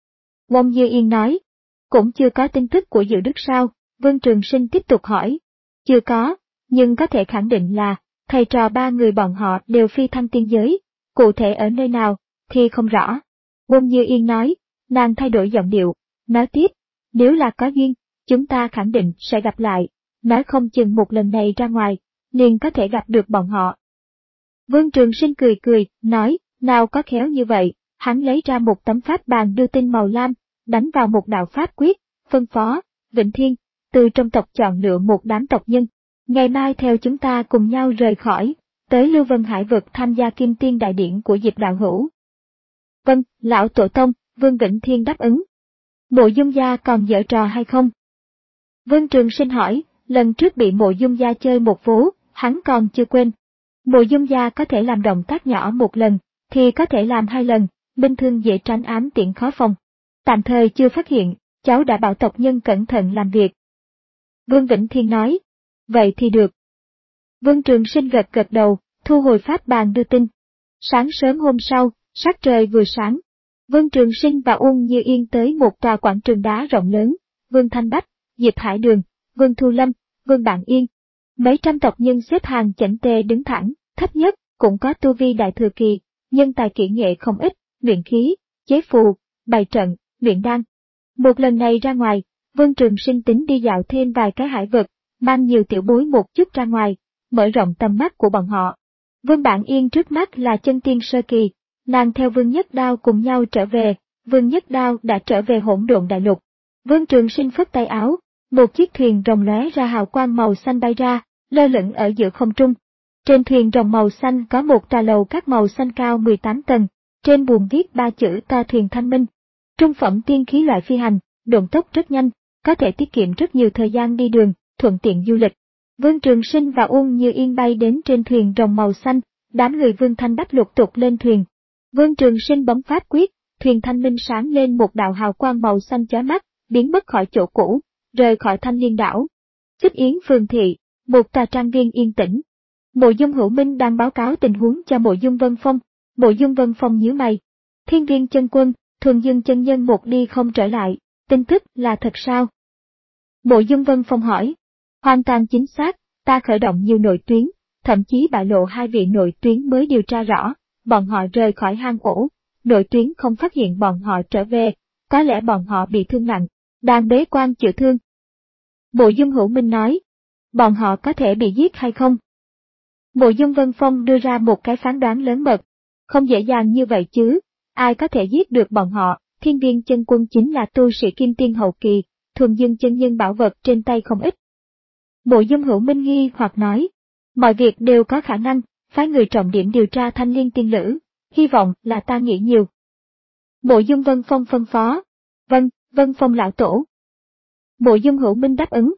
Uông Như Yên nói, cũng chưa có tin tức của Dự Đức sao? Vương Trường Sinh tiếp tục hỏi. Chưa có, nhưng có thể khẳng định là, thầy trò ba người bọn họ đều phi thăng tiên giới, cụ thể ở nơi nào, thì không rõ. Uông Như Yên nói, nàng thay đổi giọng điệu, nói tiếp, nếu là có duyên, chúng ta khẳng định sẽ gặp lại, nói không chừng một lần này ra ngoài, liền có thể gặp được bọn họ. Vương Trường Sinh cười cười, nói, nào có khéo như vậy, hắn lấy ra một tấm pháp bàn đưa tin màu lam, đánh vào một đạo pháp quyết, phân phó, Vĩnh Thiên, từ trong tộc chọn lựa một đám tộc nhân, ngày mai theo chúng ta cùng nhau rời khỏi, tới Lưu Vân Hải vực tham gia Kim Tiên đại điển của Diệp đạo hữu. Vâng, lão tổ tông, Vương Vĩnh Thiên đáp ứng. Mộ Dung gia còn giở trò hay không? Vương Trường Sinh hỏi, lần trước bị Mộ Dung gia chơi một vố, hắn còn chưa quên. Mộ Dung gia có thể làm động tác nhỏ một lần, thì có thể làm hai lần, minh thương dễ tránh ám tiện khó phòng. Tạm thời chưa phát hiện, cháu đã bảo tộc nhân cẩn thận làm việc. Vương Vĩnh Thiên nói, vậy thì được. Vương Trường Sinh gật gật đầu, thu hồi pháp bàn đưa tin. Sáng sớm hôm sau, sắc trời vừa sáng, Vương Trường Sinh và Uông Như Yên tới một tòa quảng trường đá rộng lớn, Vương Thanh Bách, Diệp Hải Đường, Vương Thu Lâm, Vương Bạn Yên. Mấy trăm tộc nhân xếp hàng chỉnh tề đứng thẳng, thấp nhất, cũng có tu vi đại thừa kỳ, nhân tài kỹ nghệ không ít, luyện khí, chế phù, bày trận, luyện đan. Một lần này ra ngoài, Vương Trường Sinh tính đi dạo thêm vài cái hải vực, mang nhiều tiểu bối một chút ra ngoài, mở rộng tầm mắt của bọn họ. Vương Bạn Yên trước mắt là chân tiên sơ kỳ, nàng theo Vương Nhất Đao cùng nhau trở về, Vương Nhất Đao đã trở về Hỗn Độn Đại Lục. Vương Trường Sinh phất tay áo, một chiếc thuyền rồng lóe ra hào quang màu xanh bay ra, lơ lửng ở giữa không trung. Trên thuyền rồng màu xanh có một tòa lầu các màu xanh cao mười tám tầng, trên buồng viết ba chữ Ta Thuyền Thanh Minh. Trung phẩm tiên khí loại phi hành, độn tốc rất nhanh, có thể tiết kiệm rất nhiều thời gian đi đường, thuận tiện du lịch. Vương Trường Sinh và Uông Như Yên bay đến trên thuyền rồng màu xanh, đám người Vương Thanh Bách lục tục lên thuyền. Vương Trường Sinh bấm pháp quyết, thuyền Thanh Minh sáng lên một đạo hào quang màu xanh chói mắt, biến mất khỏi chỗ cũ, rời khỏi Thanh Liên đảo. Xích Yến Phường thị, một tòa trang viên yên tĩnh. Mộ Dung Hữu Minh đang báo cáo tình huống cho Mộ Dung Vân Phong. Mộ Dung Vân Phong nhíu mày. Thiên Viên chân quân, Thuần Dương chân nhân một đi không trở lại, tin tức là thật sao? Mộ Dung Vân Phong hỏi. Hoàn toàn chính xác, ta khởi động nhiều nội tuyến, thậm chí bại lộ hai vị nội tuyến mới điều tra rõ, bọn họ rời khỏi hang ổ, nội tuyến không phát hiện bọn họ trở về, có lẽ bọn họ bị thương nặng, đang bế quan chữa thương. Mộ Dung Hữu Minh nói, bọn họ có thể bị giết hay không? Mộ Dung Vân Phong đưa ra một cái phán đoán lớn mật, không dễ dàng như vậy chứ, ai có thể giết được bọn họ, Thiên Viên chân quân chính là tu sĩ kim tiên hậu kỳ, Thuần Dương chân nhân bảo vật trên tay không ít. Mộ Dung Hữu Minh nghi hoặc nói, mọi việc đều có khả năng, phái người trọng điểm điều tra Thanh Liên tiên lữ, hy vọng là ta nghĩ nhiều. Mộ Dung Vân Phong phân phó, vâng, Vân Phong lão tổ. Mộ Dung Hữu Minh đáp ứng.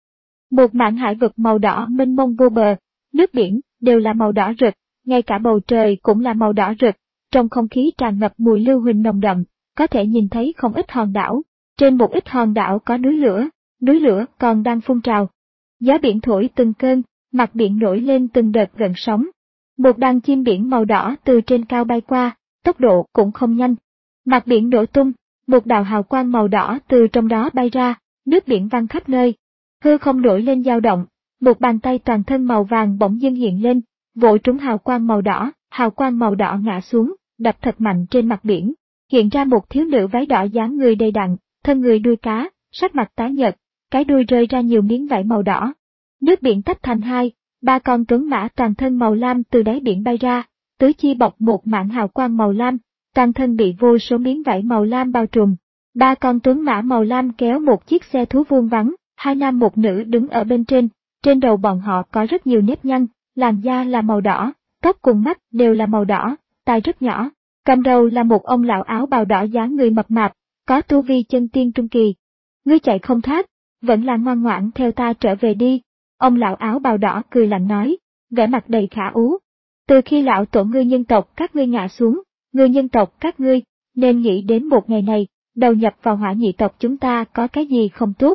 Một mảng hải vực màu đỏ mênh mông vô bờ, nước biển đều là màu đỏ rực, ngay cả bầu trời cũng là màu đỏ rực, trong không khí tràn ngập mùi lưu huỳnh nồng đậm, có thể nhìn thấy không ít hòn đảo, trên một ít hòn đảo có núi lửa, núi lửa còn đang phun trào. Gió biển thổi từng cơn, mặt biển nổi lên từng đợt gợn sóng. Một đàn chim biển màu đỏ từ trên cao bay qua, tốc độ cũng không nhanh. Mặt biển nổ tung, một đạo hào quang màu đỏ từ trong đó bay ra, nước biển văng khắp nơi. Hư không nổi lên dao động, một bàn tay toàn thân màu vàng bỗng dưng hiện lên, vỗ trúng hào quang màu đỏ, hào quang màu đỏ ngã xuống, đập thật mạnh trên mặt biển. Hiện ra một thiếu nữ váy đỏ dáng người đầy đặn, thân người đuôi cá, sắc mặt tái nhợt, cái đuôi rơi ra nhiều miếng vải màu đỏ. Nước biển tách thành hai, ba con tuấn mã toàn thân màu lam từ đáy biển bay ra, tứ chi bọc một mảng hào quang màu lam, toàn thân bị vô số miếng vải màu lam bao trùm. Ba con tuấn mã màu lam kéo một chiếc xe thú vuông vắn, hai nam một nữ đứng ở bên trên, trên đầu bọn họ có rất nhiều nếp nhăn, làn da là màu đỏ, tóc cùng mắt đều là màu đỏ, tai rất nhỏ. Cầm đầu là một ông lão áo bào đỏ dáng người mập mạp, có tu vi chân tiên trung kỳ. Ngươi chạy không thoát, vẫn là ngoan ngoãn theo ta trở về đi. Ông lão áo bào đỏ cười lạnh nói, vẻ mặt đầy khả ú. Từ khi lão tổ ngươi nhân tộc các ngươi ngã xuống, ngươi nhân tộc các ngươi, nên nghĩ đến một ngày này, đầu nhập vào hỏa nhị tộc chúng ta có cái gì không tốt.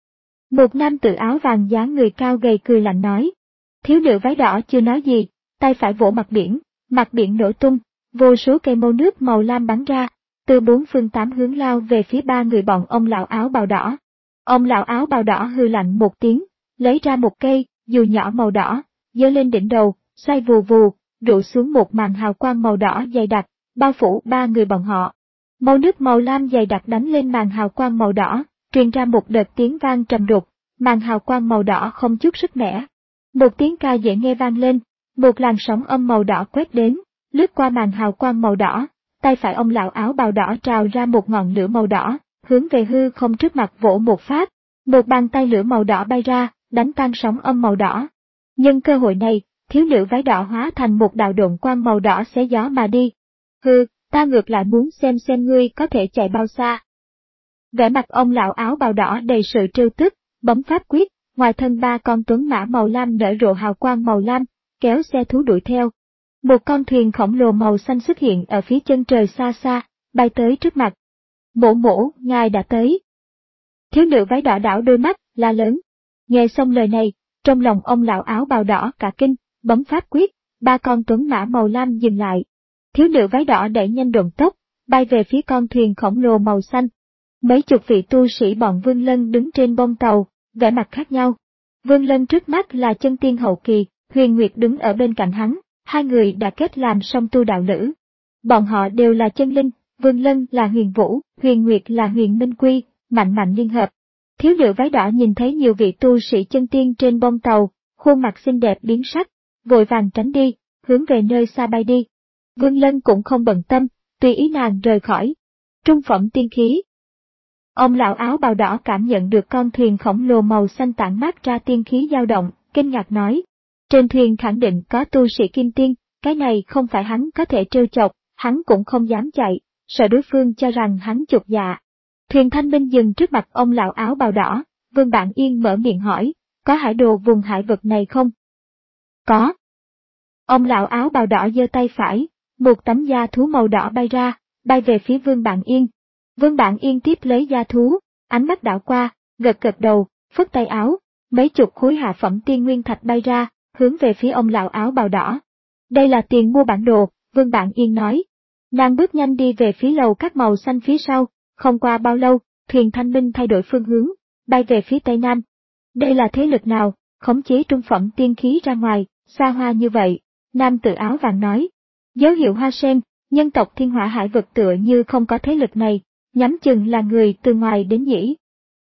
Một nam tử áo vàng dáng người cao gầy cười lạnh nói. Thiếu nữ váy đỏ chưa nói gì, tay phải vỗ mặt biển, mặt biển nổ tung, vô số cây mâu nước màu lam bắn ra, từ bốn phương tám hướng lao về phía ba người bọn ông lão áo bào đỏ. Ông lão áo bào đỏ hừ lạnh một tiếng, lấy ra một cây, dù nhỏ màu đỏ, giơ lên đỉnh đầu, xoay vù vù, rụ xuống một màn hào quang màu đỏ dày đặc, bao phủ ba người bọn họ. Màu nước màu lam dày đặc đánh lên màn hào quang màu đỏ, truyền ra một đợt tiếng vang trầm đục, màn hào quang màu đỏ không chút sức mẻ. Một tiếng ca dễ nghe vang lên, một làn sóng âm màu đỏ quét đến, lướt qua màn hào quang màu đỏ, tay phải ông lão áo bào đỏ trào ra một ngọn lửa màu đỏ, hướng về hư không trước mặt vỗ một phát, một bàn tay lửa màu đỏ bay ra, đánh tan sóng âm màu đỏ. Nhân cơ hội này, thiếu nữ váy đỏ hóa thành một đạo độn quang màu đỏ xé gió mà đi. Hừ, ta ngược lại muốn xem xem ngươi có thể chạy bao xa. Vẻ mặt ông lão áo bào đỏ đầy sự trêu tức, bấm pháp quyết, ngoài thân ba con tuấn mã màu lam nở rộ hào quang màu lam, kéo xe thú đuổi theo. Một con thuyền khổng lồ màu xanh xuất hiện ở phía chân trời xa xa, bay tới trước mặt. Mỗ mỗ, ngài đã tới. Thiếu nữ váy đỏ đảo đôi mắt, la lớn. Nghe xong lời này, trong lòng ông lão áo bào đỏ cả kinh, bấm pháp quyết, ba con tuấn mã màu lam dừng lại. Thiếu nữ váy đỏ đẩy nhanh độn tốc, bay về phía con thuyền khổng lồ màu xanh. Mấy chục vị tu sĩ bọn Vương Lân đứng trên bông tàu, vẻ mặt khác nhau. Vương Lân trước mắt là chân tiên hậu kỳ, Huyền Nguyệt đứng ở bên cạnh hắn, hai người đã kết làm song tu đạo lữ. Bọn họ đều là chân linh, Vương Lân là Huyền Vũ, Huyền Nguyệt là Huyền Minh Quy, mạnh mạnh liên hợp. Thiếu nữ váy đỏ nhìn thấy nhiều vị tu sĩ chân tiên trên bông tàu, khuôn mặt xinh đẹp biến sắc, vội vàng tránh đi, hướng về nơi xa bay đi. Vương Lân cũng không bận tâm, tùy ý nàng rời khỏi. Trung phẩm tiên khí. Ông lão áo bào đỏ cảm nhận được con thuyền khổng lồ màu xanh tản mát ra tiên khí dao động, kinh ngạc nói. Trên thuyền khẳng định có tu sĩ kim tiên, cái này không phải hắn có thể trêu chọc, hắn cũng không dám chạy, sợ đối phương cho rằng hắn chột dạ. Thuyền thanh minh dừng trước mặt ông lão áo bào đỏ, Vương Bạn Yên mở miệng hỏi, có hải đồ vùng hải vực này không? Có. Ông lão áo bào đỏ giơ tay phải, một tấm da thú màu đỏ bay ra, bay về phía Vương Bạn Yên. Vương Bạn Yên tiếp lấy da thú, ánh mắt đảo qua, gật gật đầu, phất tay áo, mấy chục khối hạ phẩm tiên nguyên thạch bay ra, hướng về phía ông lão áo bào đỏ. Đây là tiền mua bản đồ, Vương Bạn Yên nói. Nàng bước nhanh đi về phía lầu các màu xanh phía sau, không qua bao lâu, thuyền thanh minh thay đổi phương hướng, bay về phía tây nam. Đây là thế lực nào, khống chế trung phẩm tiên khí ra ngoài, xa hoa như vậy, nam tử áo vàng nói. Dấu hiệu hoa sen, nhân tộc thiên hỏa hải vực tựa như không có thế lực này, nhắm chừng là người từ ngoài đến nhỉ.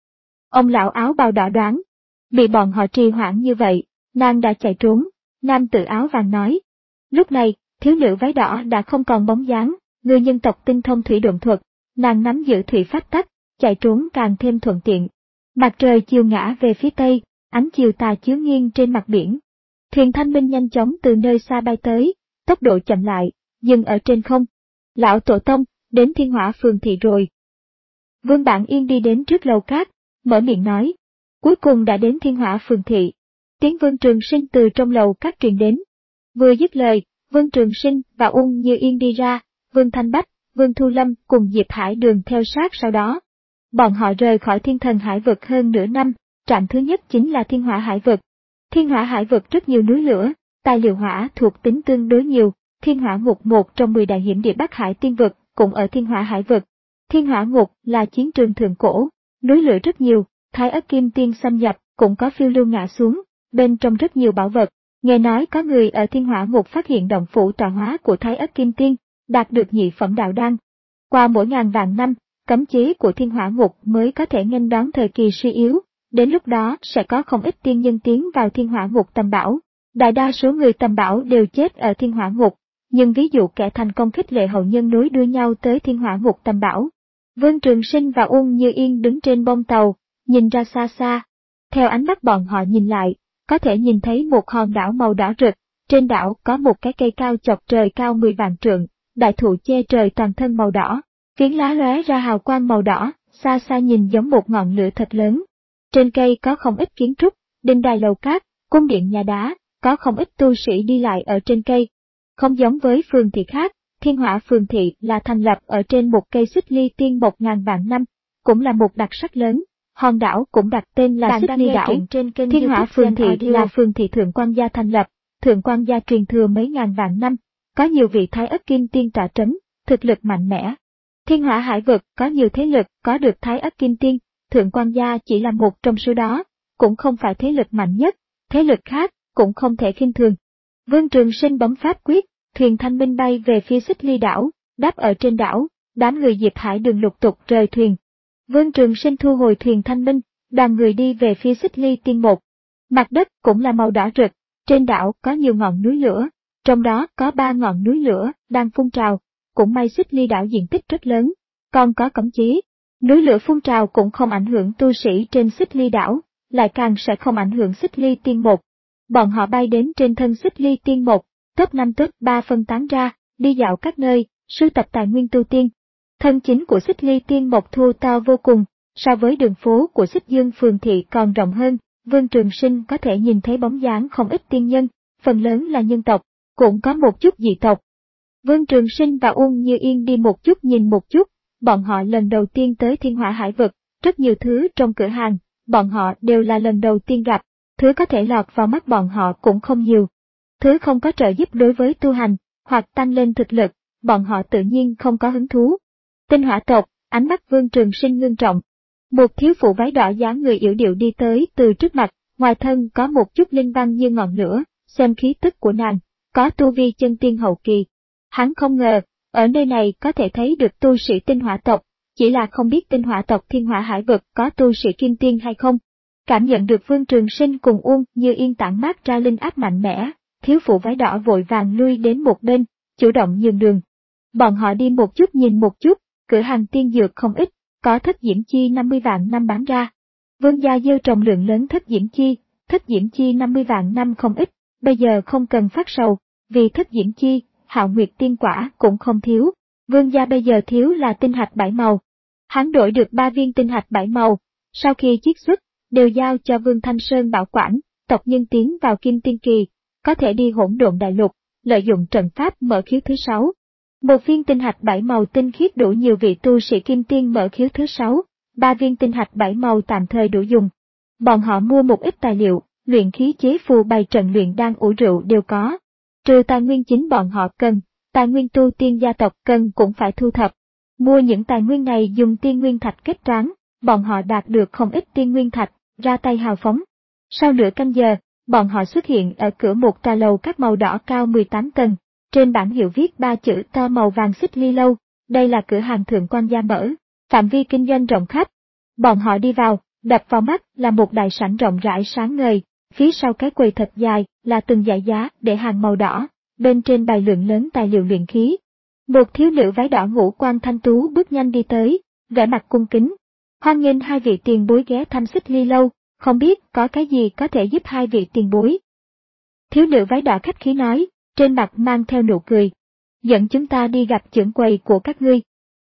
Ông lão áo bào đỏ đoán, bị bọn họ trì hoãn như vậy, nàng đã chạy trốn, nam tử áo vàng nói. Lúc này, thiếu nữ váy đỏ đã không còn bóng dáng, người nhân tộc tinh thông thủy độn thuật, nàng nắm giữ thủy pháp tắc, chạy trốn càng thêm thuận tiện. Mặt trời chiều ngã về phía tây, ánh chiều tà chiếu nghiêng trên mặt biển. Thuyền thanh minh nhanh chóng từ nơi xa bay tới, tốc độ chậm lại, dừng ở trên không. Lão tổ tông, đến Thiên Hỏa Phường thị rồi. Vương Bạn Yên đi đến trước lầu cát, mở miệng nói. Cuối cùng đã đến Thiên Hỏa Phường thị. Tiếng Vương Trường Sinh từ trong lầu cát truyền đến. Vừa dứt lời, Vương Trường Sinh và Ung Như Yên đi ra, Vương Thanh Bách, Vương Thu Lâm cùng Diệp Hải Đường theo sát sau đó. Bọn họ rời khỏi Thiên Thần Hải vực hơn nửa năm, trạm thứ nhất chính là Thiên Hỏa Hải vực. Thiên Hỏa Hải vực rất nhiều núi lửa, tài liệu hỏa thuộc tính tương đối nhiều, Thiên Hỏa Ngục một trong mười đại hiểm địa Bắc Hải tiên vực, cũng ở Thiên Hỏa Hải vực. Thiên Hỏa Ngục là chiến trường thượng cổ, núi lửa rất nhiều, Thái Ất Kim Tiên xâm nhập, cũng có phiêu lưu ngã xuống, bên trong rất nhiều bảo vật. Nghe nói có người ở Thiên Hỏa Ngục phát hiện động phủ tọa hóa của Thái Ất Kim Tiên, đạt được nhị phẩm đạo đan. Qua mỗi ngàn vạn năm, cấm chế của Thiên Hỏa Ngục mới có thể nghênh đón thời kỳ suy yếu, đến lúc đó sẽ có không ít tiên nhân tiến vào Thiên Hỏa Ngục tầm bảo. Đại đa số người tầm bảo đều chết ở Thiên Hỏa Ngục, nhưng ví dụ kẻ thành công khích lệ hậu nhân nối đuôi nhau tới Thiên Hỏa Ngục tầm bảo. Vương Trường Sinh và Ung Như Yên đứng trên bông tàu, nhìn ra xa xa. Theo ánh mắt bọn họ nhìn lại, có thể nhìn thấy một hòn đảo màu đỏ rực, trên đảo có một cái cây cao chọc trời cao mười vạn trượng, đại thụ che trời toàn thân màu đỏ, phiến lá lóe ra hào quang màu đỏ, xa xa nhìn giống một ngọn lửa thật lớn. Trên cây có không ít kiến trúc, đình đài lầu cát, cung điện nhà đá, có không ít tu sĩ đi lại ở trên cây. Không giống với phường thị khác, Thiên Hỏa Phường thị là thành lập ở trên một cây xích ly tiên một ngàn vạn năm, cũng là một đặc sắc lớn. Hòn đảo cũng đặt tên là Xích Ly đảo. Trên kênh Thiên Hỏa Phường thị là phường thị Thượng Quan gia thành lập, Thượng Quan gia truyền thừa mấy ngàn vạn năm, có nhiều vị Thái Ất Kim Tiên tọa trấn, thực lực mạnh mẽ. Thiên Hỏa Hải vực có nhiều thế lực có được Thái Ất Kim Tiên, Thượng Quan gia chỉ là một trong số đó, cũng không phải thế lực mạnh nhất, thế lực khác cũng không thể khinh thường. Vương Trường Sinh bấm pháp quyết, thuyền thanh minh bay về phía Xích Ly đảo, đáp ở trên đảo, đám người Diệp Hải Đường lục tục rời thuyền. Vương Trường Sinh thu hồi thuyền Thanh Minh, đoàn người đi về phía Xích Ly Tiên một. Mặt đất cũng là màu đỏ rực, trên đảo có nhiều ngọn núi lửa, trong đó có ba ngọn núi lửa đang phun trào, cũng may Xích Ly đảo diện tích rất lớn, còn có cấm chế. Núi lửa phun trào cũng không ảnh hưởng tu sĩ trên Xích Ly đảo, lại càng sẽ không ảnh hưởng Xích Ly Tiên một. Bọn họ bay đến trên thân Xích Ly Tiên một, top năm top ba phân tán ra, đi dạo các nơi, sưu tập tài nguyên tu tiên. Thân chính của Xích Ly Tiên một thu to vô cùng, so với đường phố của Xích Dương phường thị còn rộng hơn. Vương Trường Sinh có thể nhìn thấy bóng dáng không ít tiên nhân, phần lớn là nhân tộc, cũng có một chút dị tộc. Vương Trường Sinh và Uông Như Yên đi một chút nhìn một chút, bọn họ lần đầu tiên tới Thiên Hỏa Hải vực, rất nhiều thứ trong cửa hàng, bọn họ đều là lần đầu tiên gặp, thứ có thể lọt vào mắt bọn họ cũng không nhiều. Thứ không có trợ giúp đối với tu hành, hoặc tăng lên thực lực, bọn họ tự nhiên không có hứng thú. Tinh Hỏa tộc, ánh mắt Vương Trường Sinh ngưng trọng. Một thiếu phụ váy đỏ dáng người yểu điệu đi tới từ trước mặt, ngoài thân có một chút linh văn như ngọn lửa, xem khí tức của nàng, có tu vi chân tiên hậu kỳ. Hắn không ngờ, ở nơi này có thể thấy được tu sĩ Tinh Hỏa tộc, chỉ là không biết Tinh Hỏa tộc Thiên Hỏa Hải vực có tu sĩ kim tiên hay không. Cảm nhận được Vương Trường Sinh cùng Uông Như Yên tản mát ra linh áp mạnh mẽ, thiếu phụ váy đỏ vội vàng lui đến một bên, chủ động nhường đường. Bọn họ đi một chút nhìn một chút, cửa hàng tiên dược không ít, có thất diễm chi năm mươi vạn năm bán ra. Vương gia gieo trồng lượng lớn thất diễm chi, thất diễm chi năm mươi vạn năm không ít, bây giờ không cần phát sầu, vì thất diễm chi, hạo nguyệt tiên quả cũng không thiếu. Vương gia bây giờ thiếu là tinh hạch bảy màu. Hắn đổi được ba viên tinh hạch bảy màu, sau khi chiết xuất, đều giao cho Vương Thanh Sơn bảo quản, tộc nhân tiến vào kim tiên kỳ, có thể đi hỗn độn đại lục, lợi dụng trận pháp mở khiếu thứ sáu. Một viên tinh hạch bảy màu tinh khiết đủ nhiều vị tu sĩ kim tiên mở khiếu thứ sáu, ba viên tinh hạch bảy màu tạm thời đủ dùng. Bọn họ mua một ít tài liệu, luyện khí chế phù bày trận luyện đan ủ rượu đều có. Trừ tài nguyên chính bọn họ cần, tài nguyên tu tiên gia tộc cần cũng phải thu thập. Mua những tài nguyên này dùng tiên nguyên thạch kết toán, bọn họ đạt được không ít tiên nguyên thạch, ra tay hào phóng. Sau nửa canh giờ, bọn họ xuất hiện ở cửa một trà lầu các màu đỏ cao mười tám tầng. Trên bảng hiệu viết ba chữ to màu vàng Xích Ly lâu, đây là cửa hàng thượng quan gia mở, phạm vi kinh doanh rộng khắp. Bọn họ đi vào, đập vào mắt là một đại sảnh rộng rãi sáng ngời, phía sau cái quầy thật dài là từng dãy giá để hàng màu đỏ, bên trên bày lượng lớn tài liệu luyện khí. Một thiếu nữ váy đỏ ngũ quan thanh tú bước nhanh đi tới, vẻ mặt cung kính. Hoan nghênh hai vị tiền bối ghé thăm Xích Ly lâu, không biết có cái gì có thể giúp hai vị tiền bối. Thiếu nữ váy đỏ khách khí nói, trên mặt mang theo nụ cười. Dẫn chúng ta đi gặp trưởng quầy của các ngươi.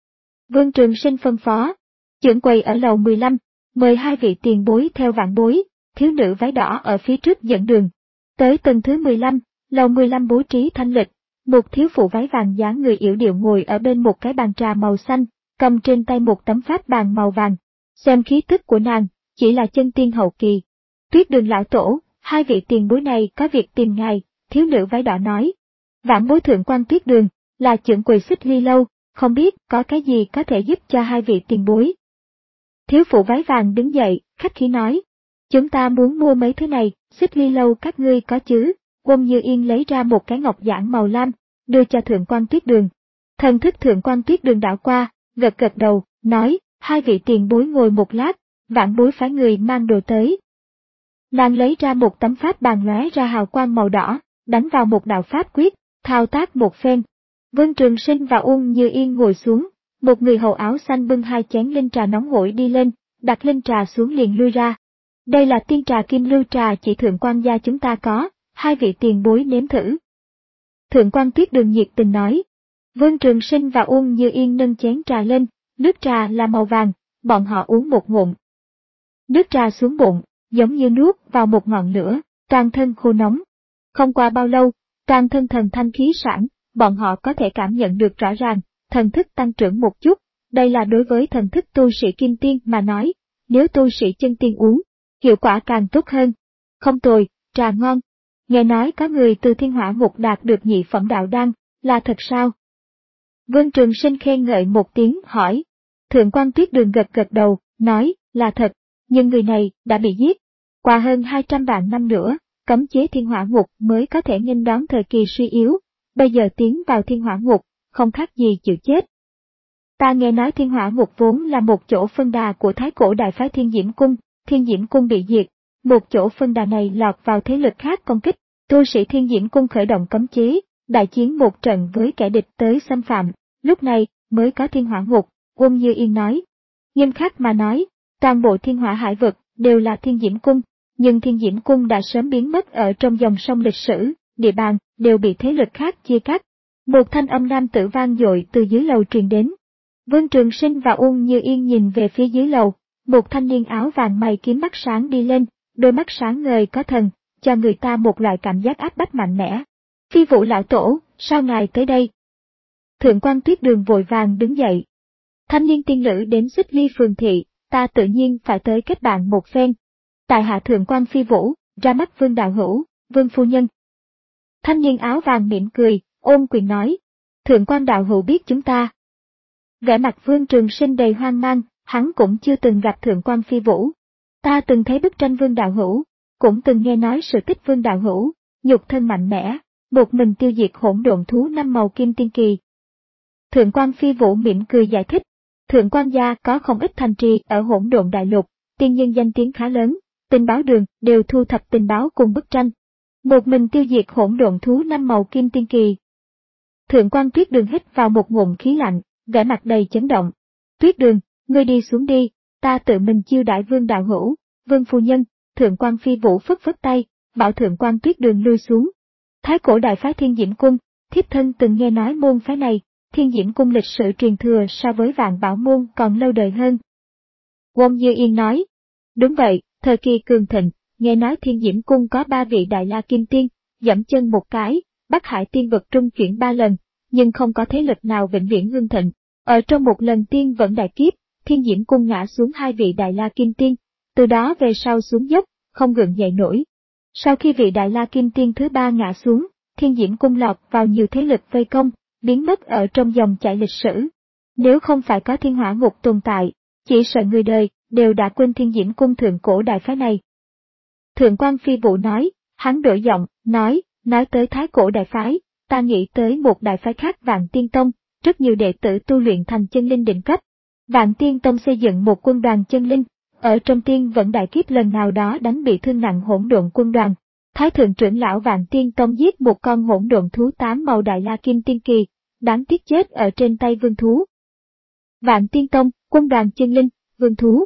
Vương Trường Sinh phân phó. Trưởng quầy ở lầu mười lăm, mời hai vị tiền bối theo vạn bối, thiếu nữ váy đỏ ở phía trước dẫn đường. Tới tầng thứ mười lăm, lầu mười lăm bố trí thanh lịch, một thiếu phụ váy vàng dáng người yểu điệu ngồi ở bên một cái bàn trà màu xanh, cầm trên tay một tấm pháp bàn màu vàng. Xem khí tức của nàng, chỉ là chân tiên hậu kỳ. Tuyết Đường lão tổ, hai vị tiền bối này có việc tìm ngài. Thiếu nữ váy đỏ nói, vãn bối thượng quan Tuyết Đường, là trưởng quầy Xích Ly lâu, không biết có cái gì có thể giúp cho hai vị tiền bối. Thiếu phụ váy vàng đứng dậy, khách khí nói, chúng ta muốn mua mấy thứ này, Xích Ly lâu các ngươi có chứ. Uông Như Yên lấy ra một cái ngọc giản màu lam, đưa cho thượng quan Tuyết Đường. Thần thức thượng quan Tuyết Đường đảo qua, gật gật đầu, nói, hai vị tiền bối ngồi một lát, vãn bối phái người mang đồ tới. Nàng lấy ra một tấm pháp bàn lóe ra hào quang màu đỏ, đánh vào một đạo pháp quyết, thao tác một phen. Vương Trường Sinh và Uông Như Yên ngồi xuống, một người hầu áo xanh bưng hai chén linh trà nóng hổi đi lên, đặt linh trà xuống liền lui ra. Đây là tiên trà kim lưu trà chỉ thượng quan gia chúng ta có, hai vị tiền bối nếm thử. Thượng quan Tuyết Đường nhiệt tình nói. Vương Trường Sinh và Uông Như Yên nâng chén trà lên, nước trà là màu vàng, bọn họ uống một ngụm. Nước trà xuống bụng, giống như nuốt vào một ngọn lửa, toàn thân khô nóng. Không qua bao lâu, toàn thân thần thanh khí sản, bọn họ có thể cảm nhận được rõ ràng, thần thức tăng trưởng một chút, đây là đối với thần thức tu sĩ kim tiên mà nói, nếu tu sĩ chân tiên uống, hiệu quả càng tốt hơn. Không tồi, trà ngon. Nghe nói có người từ Thiên Hỏa ngục đạt được nhị phẩm đạo đan, là thật sao? Vương Trường Sinh khen ngợi một tiếng hỏi. Thượng quan Tuyết Đường gật gật đầu, nói, là thật, nhưng người này đã bị giết. Qua hơn hai trăm vạn năm nữa, cấm chế Thiên Hỏa ngục mới có thể nghênh đón thời kỳ suy yếu, bây giờ tiến vào Thiên Hỏa ngục, không khác gì chịu chết. Ta nghe nói Thiên Hỏa Ngục vốn là một chỗ phân đà của Thái Cổ Đại Phái Thiên Diễm Cung, Thiên Diễm Cung bị diệt, một chỗ phân đà này lọt vào thế lực khác công kích, tu sĩ Thiên Diễm Cung khởi động cấm chế, đại chiến một trận với kẻ địch tới xâm phạm, lúc này mới có Thiên Hỏa Ngục. Uông Như Yên nói. Nghiêm khắc mà nói, toàn bộ Thiên Hỏa Hải vực đều là Thiên Diễm Cung, nhưng Thiên Diễm Cung đã sớm biến mất ở trong dòng sông lịch sử, địa bàn đều bị thế lực khác chia cắt. Một thanh âm nam tử vang dội từ dưới lầu truyền đến. Vương Trường Sinh và Uông Như Yên nhìn về phía dưới lầu, một thanh niên áo vàng mày kiếm mắt sáng đi lên, đôi mắt sáng ngời có thần, cho người ta một loại cảm giác áp bách mạnh mẽ. Phi Vũ lão tổ, sao ngài tới đây? Thượng quan Tuyết Đường vội vàng đứng dậy. Thanh niên tiên nữ đến Xích Ly phường thị, ta tự nhiên phải tới kết bạn một phen. Tại hạ thượng quan Phi Vũ, ra mắt Vương đạo hữu, Vương phu nhân. Thanh niên áo vàng mỉm cười, ôm quyền nói. Thượng quan đạo hữu biết chúng ta. Vẻ mặt Vương Trường Sinh đầy hoang mang, hắn cũng chưa từng gặp thượng quan Phi Vũ. Ta từng thấy bức tranh Vương đạo hữu, cũng từng nghe nói sự tích Vương đạo hữu, nhục thân mạnh mẽ, một mình tiêu diệt hỗn độn thú năm màu kim tiên kỳ. Thượng quan Phi Vũ mỉm cười giải thích. Thượng quan gia có không ít thành trì ở hỗn độn đại lục, tiên nhân danh tiếng khá lớn, tình báo đường đều thu thập tình báo cùng bức tranh. Một mình tiêu diệt hỗn độn thú năm màu kim tiên kỳ. Thượng quan Tuyết Đường hít vào một ngụm khí lạnh, vẻ mặt đầy chấn động. Tuyết Đường, ngươi đi xuống đi, ta tự mình chiêu đãi Vương đạo hữu, Vương phu nhân. Thượng quan Phi Vũ phất phất tay, bảo thượng quan Tuyết Đường lui xuống. Thái Cổ Đại Phái Thiên Diễm Cung, thiếp thân từng nghe nói môn phái này. Thiên Diễm Cung lịch sử truyền thừa so với Vạn Bảo Môn còn lâu đời hơn. Uông Như Yên nói. Đúng vậy, thời kỳ cường thịnh, nghe nói Thiên Diễm Cung có ba vị Đại La Kim Tiên, dẫm chân một cái, Bắc Hải tiên vực trung chuyển ba lần, nhưng không có thế lực nào vĩnh viễn hưng thịnh. Ở trong một lần tiên vận đại kiếp, Thiên Diễm Cung ngã xuống hai vị Đại La Kim Tiên, từ đó về sau xuống dốc, không gượng dậy nổi. Sau khi vị Đại La Kim Tiên thứ ba ngã xuống, Thiên Diễm Cung lọt vào nhiều thế lực vây công, biến mất ở trong dòng chảy lịch sử. Nếu không phải có Thiên Hỏa Ngục tồn tại, chỉ sợ người đời đều đã quên Thiên Diễm Cung thượng cổ đại phái này. Thượng quan Phi Vũ nói, hắn đổi giọng, nói, nói tới Thái Cổ đại phái, ta nghĩ tới một đại phái khác Vạn Tiên Tông, rất nhiều đệ tử tu luyện thành chân linh đỉnh cấp. Vạn Tiên Tông xây dựng một quân đoàn chân linh, ở trong tiên vận đại kiếp lần nào đó đánh bị thương nặng hỗn độn quân đoàn. Thái thượng trưởng lão Vạn Tiên Tông giết một con hỗn độn thú tám màu Đại La Kim Tiên kỳ, đáng tiếc chết ở trên tay vương thú. Vạn Tiên Tông, quân đoàn chân linh, vương thú.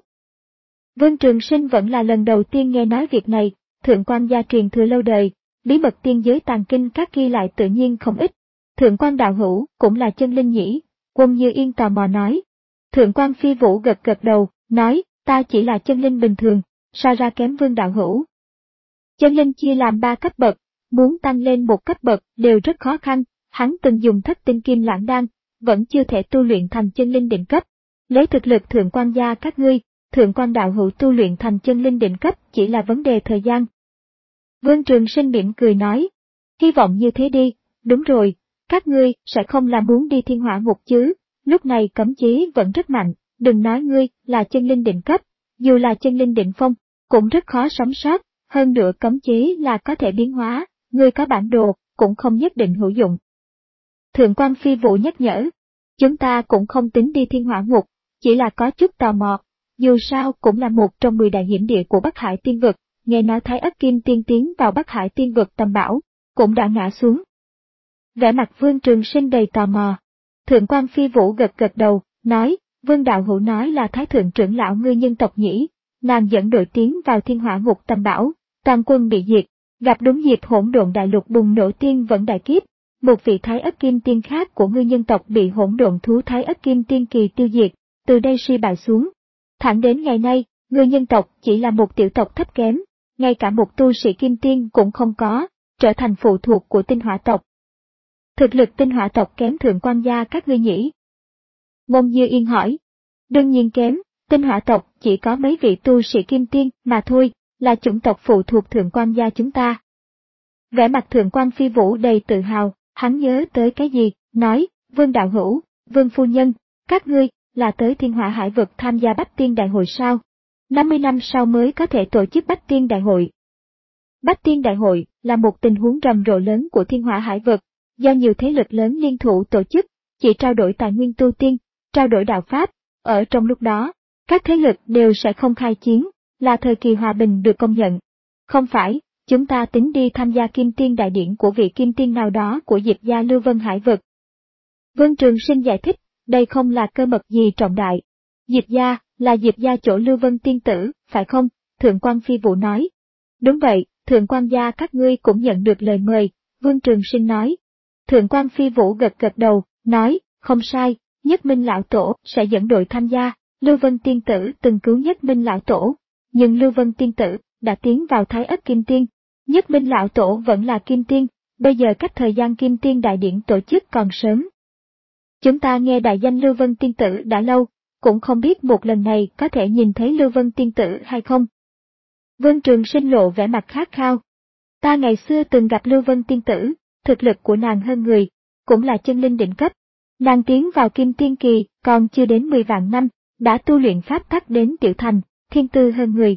Vương Trường Sinh vẫn là lần đầu tiên nghe nói việc này, thượng quan gia truyền thừa lâu đời, bí mật tiên giới tàng kinh các ghi lại tự nhiên không ít. Thượng quan đạo hữu cũng là chân linh nhỉ? Uông Như Yên tò mò nói. Thượng quan Phi Vũ gật gật đầu, nói, ta chỉ là chân linh bình thường, sao ra kém Vương đạo hữu. Chân linh chia làm ba cấp bậc, muốn tăng lên một cấp bậc đều rất khó khăn, hắn từng dùng thất tinh kim lãng đan, vẫn chưa thể tu luyện thành chân linh đỉnh cấp. Lấy thực lực thượng quan gia các ngươi, thượng quan đạo hữu tu luyện thành chân linh đỉnh cấp chỉ là vấn đề thời gian. Vương Trường Sinh mỉm cười nói, hy vọng như thế đi, đúng rồi, các ngươi sẽ không là muốn đi Thiên Hỏa Ngục chứ, lúc này cấm chế vẫn rất mạnh, đừng nói ngươi là chân linh đỉnh cấp, dù là chân linh đỉnh phong, cũng rất khó sống sót, hơn nữa cấm chế là có thể biến hóa, ngươi có bản đồ, cũng không nhất định hữu dụng. Thượng quan Phi Vũ nhắc nhở, chúng ta cũng không tính đi Thiên Hỏa Ngục, chỉ là có chút tò mò, dù sao cũng là một trong mười đại hiểm địa của Bắc Hải tiên vực, nghe nói Thái Ất Kim Tiên tiến vào Bắc Hải tiên vực tầm bảo, cũng đã ngã xuống. Vẻ mặt Vương Trường Sinh đầy tò mò. Thượng quan Phi Vũ gật gật đầu, nói, Vương đạo hữu nói là Thái thượng trưởng lão ngươi nhân tộc nhỉ, nàng dẫn đội tiến vào Thiên Hỏa Ngục tầm bảo, toàn quân bị diệt, gặp đúng dịp hỗn độn đại lục bùng nổ tiên vẫn đại kiếp, một vị Thái Ất Kim Tiên khác của ngươi nhân tộc bị hỗn độn thú Thái Ất Kim Tiên kỳ tiêu diệt, từ đây suy bại xuống. Thẳng đến ngày nay, ngươi nhân tộc chỉ là một tiểu tộc thấp kém, ngay cả một tu sĩ Kim Tiên cũng không có, trở thành phụ thuộc của tinh hỏa tộc. Thực lực tinh hỏa tộc kém thượng quan gia các ngươi nhỉ? Mông Như Yên hỏi. Đương nhiên kém, tinh hỏa tộc chỉ có mấy vị tu sĩ Kim Tiên mà thôi, là chủng tộc phụ thuộc thượng quan gia chúng ta. Vẻ mặt thượng quan Phi Vũ đầy tự hào, hắn nhớ tới cái gì, nói, Vương đạo hữu, Vương phu nhân, các ngươi là tới Thiên Hỏa Hải vực tham gia Bách Tiên Đại hội sao? năm mươi năm sau mới có thể tổ chức Bách Tiên Đại hội. Bách Tiên Đại hội là một tình huống rầm rộ lớn của Thiên Hỏa Hải vực, do nhiều thế lực lớn liên thủ tổ chức, chỉ trao đổi tài nguyên tu tiên, trao đổi đạo pháp. Ở trong lúc đó, các thế lực đều sẽ không khai chiến, là thời kỳ hòa bình được công nhận. Không phải, chúng ta tính đi tham gia kim tiên đại điển của vị kim tiên nào đó của Diệp gia Lưu Vân Hải vực. Vương Trường Sinh giải thích, đây không là cơ mật gì trọng đại. Diệp gia, là Diệp gia chỗ Lưu Vân tiên tử, phải không? Thượng quan Phi Vũ nói. Đúng vậy, Thượng quan gia các ngươi cũng nhận được lời mời, Vương Trường Sinh nói. Thượng quan Phi Vũ gật gật đầu, nói, không sai, Nhất Minh Lão Tổ sẽ dẫn đội tham gia, Lưu Vân tiên tử từng cứu Nhất Minh Lão Tổ, nhưng Lưu Vân tiên tử đã tiến vào Thái Ất Kim Tiên. Nhất Minh Lão Tổ vẫn là Kim Tiên, bây giờ cách thời gian Kim Tiên đại điển tổ chức còn sớm. Chúng ta nghe đại danh Lưu Vân tiên tử đã lâu, cũng không biết một lần này có thể nhìn thấy Lưu Vân tiên tử hay không. Vương Trường Sinh lộ vẻ mặt khát khao. Ta ngày xưa từng gặp Lưu Vân tiên tử, thực lực của nàng hơn người, cũng là chân linh đỉnh cấp. Nàng tiến vào Kim Tiên kỳ, còn chưa đến mười vạn năm, đã tu luyện pháp tắc đến tiểu thành, thiên tư hơn người.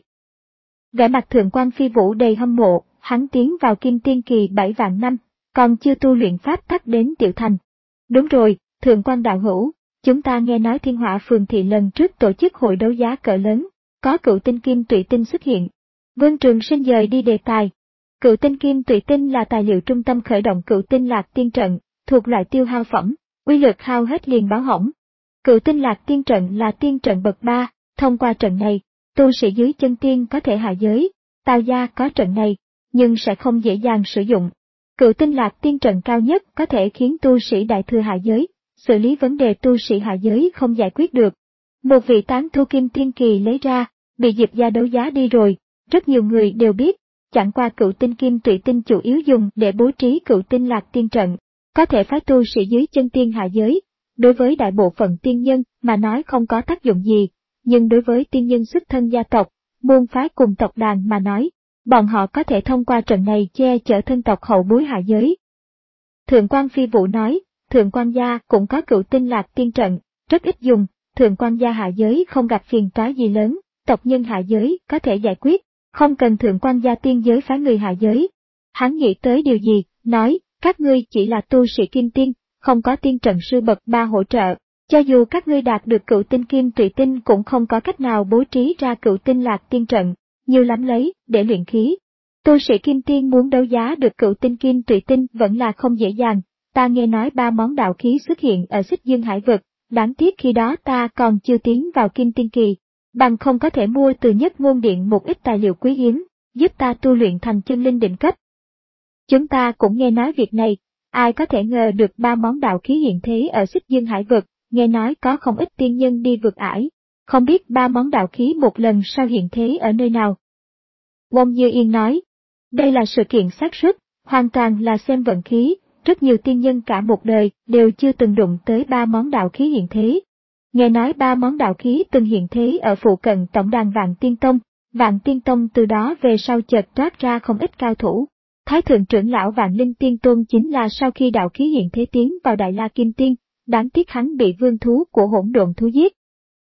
Vẻ mặt Thượng quan Phi Vũ đầy hâm mộ, hắn tiến vào Kim Tiên kỳ bảy vạn năm, còn chưa tu luyện pháp tắc đến tiểu thành. Đúng rồi, Thượng quan đạo hữu, chúng ta nghe nói Thiên Hỏa Phường thị lần trước tổ chức hội đấu giá cỡ lớn, có cựu tinh kim tụy tinh xuất hiện. Vương Trường Sinh dời đi đề tài. Cựu tinh kim tụy tinh là tài liệu trung tâm khởi động cựu tinh lạc tiên trận, thuộc loại tiêu hao phẩm, uy lực hao hết liền báo hỏng. Cựu tinh lạc tiên trận là tiên trận bậc ba, thông qua trận này, tu sĩ dưới chân tiên có thể hạ giới, Tào gia có trận này, nhưng sẽ không dễ dàng sử dụng. Cựu tinh lạc tiên trận cao nhất có thể khiến tu sĩ đại thừa hạ giới, xử lý vấn đề tu sĩ hạ giới không giải quyết được. Một vị tán thu kim tiên kỳ lấy ra, bị Diệp gia đấu giá đi rồi, rất nhiều người đều biết, chẳng qua cựu tinh kim tụy tinh chủ yếu dùng để bố trí cựu tinh lạc tiên trận, có thể phái tu sĩ dưới chân tiên hạ giới. Đối với đại bộ phận tiên nhân mà nói không có tác dụng gì, nhưng đối với tiên nhân xuất thân gia tộc, môn phái cùng tộc đàn mà nói, bọn họ có thể thông qua trận này che chở thân tộc hậu bối hạ giới. Thượng quan Phi Vũ nói, Thượng quan gia cũng có cựu tinh lạc tiên trận, rất ít dùng, Thượng quan gia hạ giới không gặp phiền toái gì lớn, tộc nhân hạ giới có thể giải quyết, không cần Thượng quan gia tiên giới phái người hạ giới. Hắn nghĩ tới điều gì, nói, các ngươi chỉ là tu sĩ kim tiên, không có tiên trận sư bậc ba hỗ trợ, cho dù các ngươi đạt được cựu tinh kim tụy tinh cũng không có cách nào bố trí ra cựu tinh lạc tiên trận, nhiều lắm lấy, để luyện khí. Tu sĩ kim tiên muốn đấu giá được cựu tinh kim tụy tinh vẫn là không dễ dàng, ta nghe nói ba món đạo khí xuất hiện ở Xích Dương Hải vực, đáng tiếc khi đó ta còn chưa tiến vào kim tiên kỳ, bằng không có thể mua từ Nhất Môn Điện một ít tài liệu quý hiếm, giúp ta tu luyện thành chân linh đỉnh cấp. Chúng ta cũng nghe nói việc này. Ai có thể ngờ được ba món đạo khí hiện thế ở Xích Dương Hải vực, nghe nói có không ít tiên nhân đi vượt ải, không biết ba món đạo khí một lần sau hiện thế ở nơi nào. Wong Như Yên nói, đây là sự kiện xác suất, hoàn toàn là xem vận khí, rất nhiều tiên nhân cả một đời đều chưa từng đụng tới ba món đạo khí hiện thế. Nghe nói ba món đạo khí từng hiện thế ở phụ cận tổng đàn Vạn Tiên Tông, Vạn Tiên Tông từ đó về sau chợt toát ra không ít cao thủ. Thái thượng trưởng lão Vạn Linh Tiên Tôn chính là sau khi đạo khí hiện thế tiến vào Đại La Kim Tiên, đáng tiếc hắn bị vương thú của hỗn độn thú giết.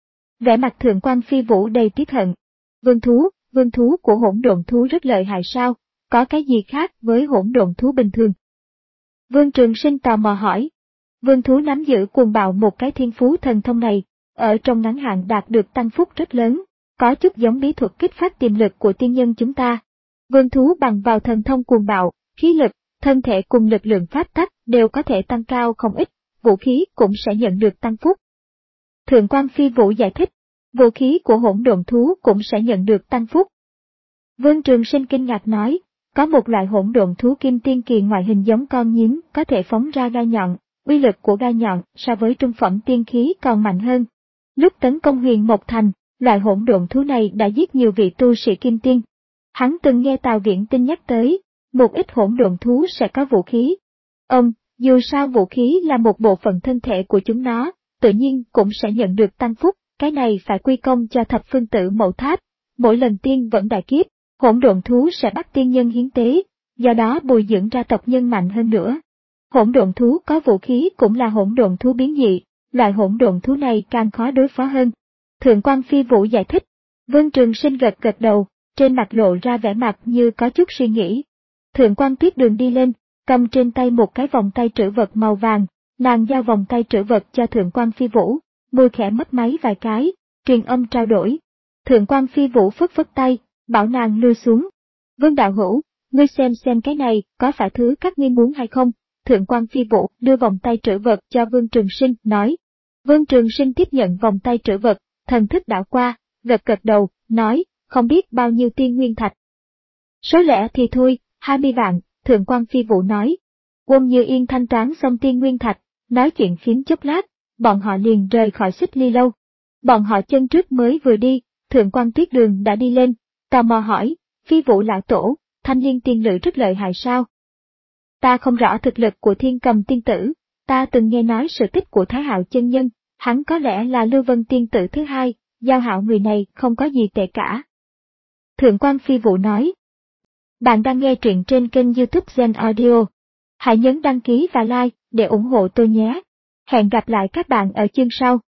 Vẻ mặt Thượng quan Phi Vũ đầy tiếc hận. Vương thú, vương thú của hỗn độn thú rất lợi hại sao, có cái gì khác với hỗn độn thú bình thường? Vương Trường Sinh tò mò hỏi. Vương thú nắm giữ cuồng bạo một cái thiên phú thần thông này, ở trong ngắn hạn đạt được tăng phúc rất lớn, có chút giống bí thuật kích phát tiềm lực của tiên nhân chúng ta. Vương thú bằng vào thần thông cuồng bạo, khí lực, thân thể cùng lực lượng pháp tắc đều có thể tăng cao không ít, vũ khí cũng sẽ nhận được tăng phúc. Thượng quan Phi Vũ giải thích, vũ khí của hỗn độn thú cũng sẽ nhận được tăng phúc. Vương Trường Sinh kinh ngạc nói, có một loại hỗn độn thú kim tiên kỳ ngoại hình giống con nhím có thể phóng ra gai nhọn, uy lực của gai nhọn so với trung phẩm tiên khí còn mạnh hơn. Lúc tấn công Huyền Mộc Thành, loại hỗn độn thú này đã giết nhiều vị tu sĩ kim tiên. Hắn từng nghe Tào Viễn Tinh nhắc tới, một ít hỗn độn thú sẽ có vũ khí. Ông, dù sao vũ khí là một bộ phận thân thể của chúng nó, tự nhiên cũng sẽ nhận được tăng phúc, cái này phải quy công cho thập phương tử mẫu tháp. Mỗi lần tiên vẫn đại kiếp, hỗn độn thú sẽ bắt tiên nhân hiến tế, do đó bồi dưỡng ra tộc nhân mạnh hơn nữa. Hỗn độn thú có vũ khí cũng là hỗn độn thú biến dị, loại hỗn độn thú này càng khó đối phó hơn. Thượng quan Phi Vũ giải thích, Vương Trường Sinh gật gật đầu, trên mặt lộ ra vẻ mặt như có chút suy nghĩ. Thượng quan Tuyết Đường đi lên, cầm trên tay một cái vòng tay trữ vật màu vàng, nàng giao vòng tay trữ vật cho Thượng quan Phi Vũ, môi khẽ mấp máy vài cái, truyền âm trao đổi. Thượng quan Phi Vũ phất phất tay, bảo nàng lui xuống. Vương đạo hữu, ngươi xem xem cái này có phải thứ các ngươi muốn hay không? Thượng quan Phi Vũ đưa vòng tay trữ vật cho Vương Trường Sinh, nói. Vương Trường Sinh tiếp nhận vòng tay trữ vật, thần thức đảo qua, gật gật đầu, nói, không biết bao nhiêu tiên nguyên thạch. Số lẻ thì thôi, hai mươi vạn, Thượng quan Phi Vũ nói. Quân Như Yên thanh toán xong tiên nguyên thạch, nói chuyện phím chốc lát, bọn họ liền rời khỏi Xích Ly lâu. Bọn họ chân trước mới vừa đi, Thượng quan Tuyết Đường đã đi lên, tò mò hỏi, Phi Vũ lão tổ, Thanh Liên tiên nữ rất lợi hại sao? Ta không rõ thực lực của Thiên Cầm tiên tử, ta từng nghe nói sự tích của Thái Hạo chân nhân, hắn có lẽ là Lưu Vân tiên tử thứ hai, Giao Hạo người này không có gì tệ cả. Thượng quan Phi Vũ nói. Bạn đang nghe truyện trên kênh YouTube Zen Audio. Hãy nhấn đăng ký và like để ủng hộ tôi nhé. Hẹn gặp lại các bạn ở chương sau.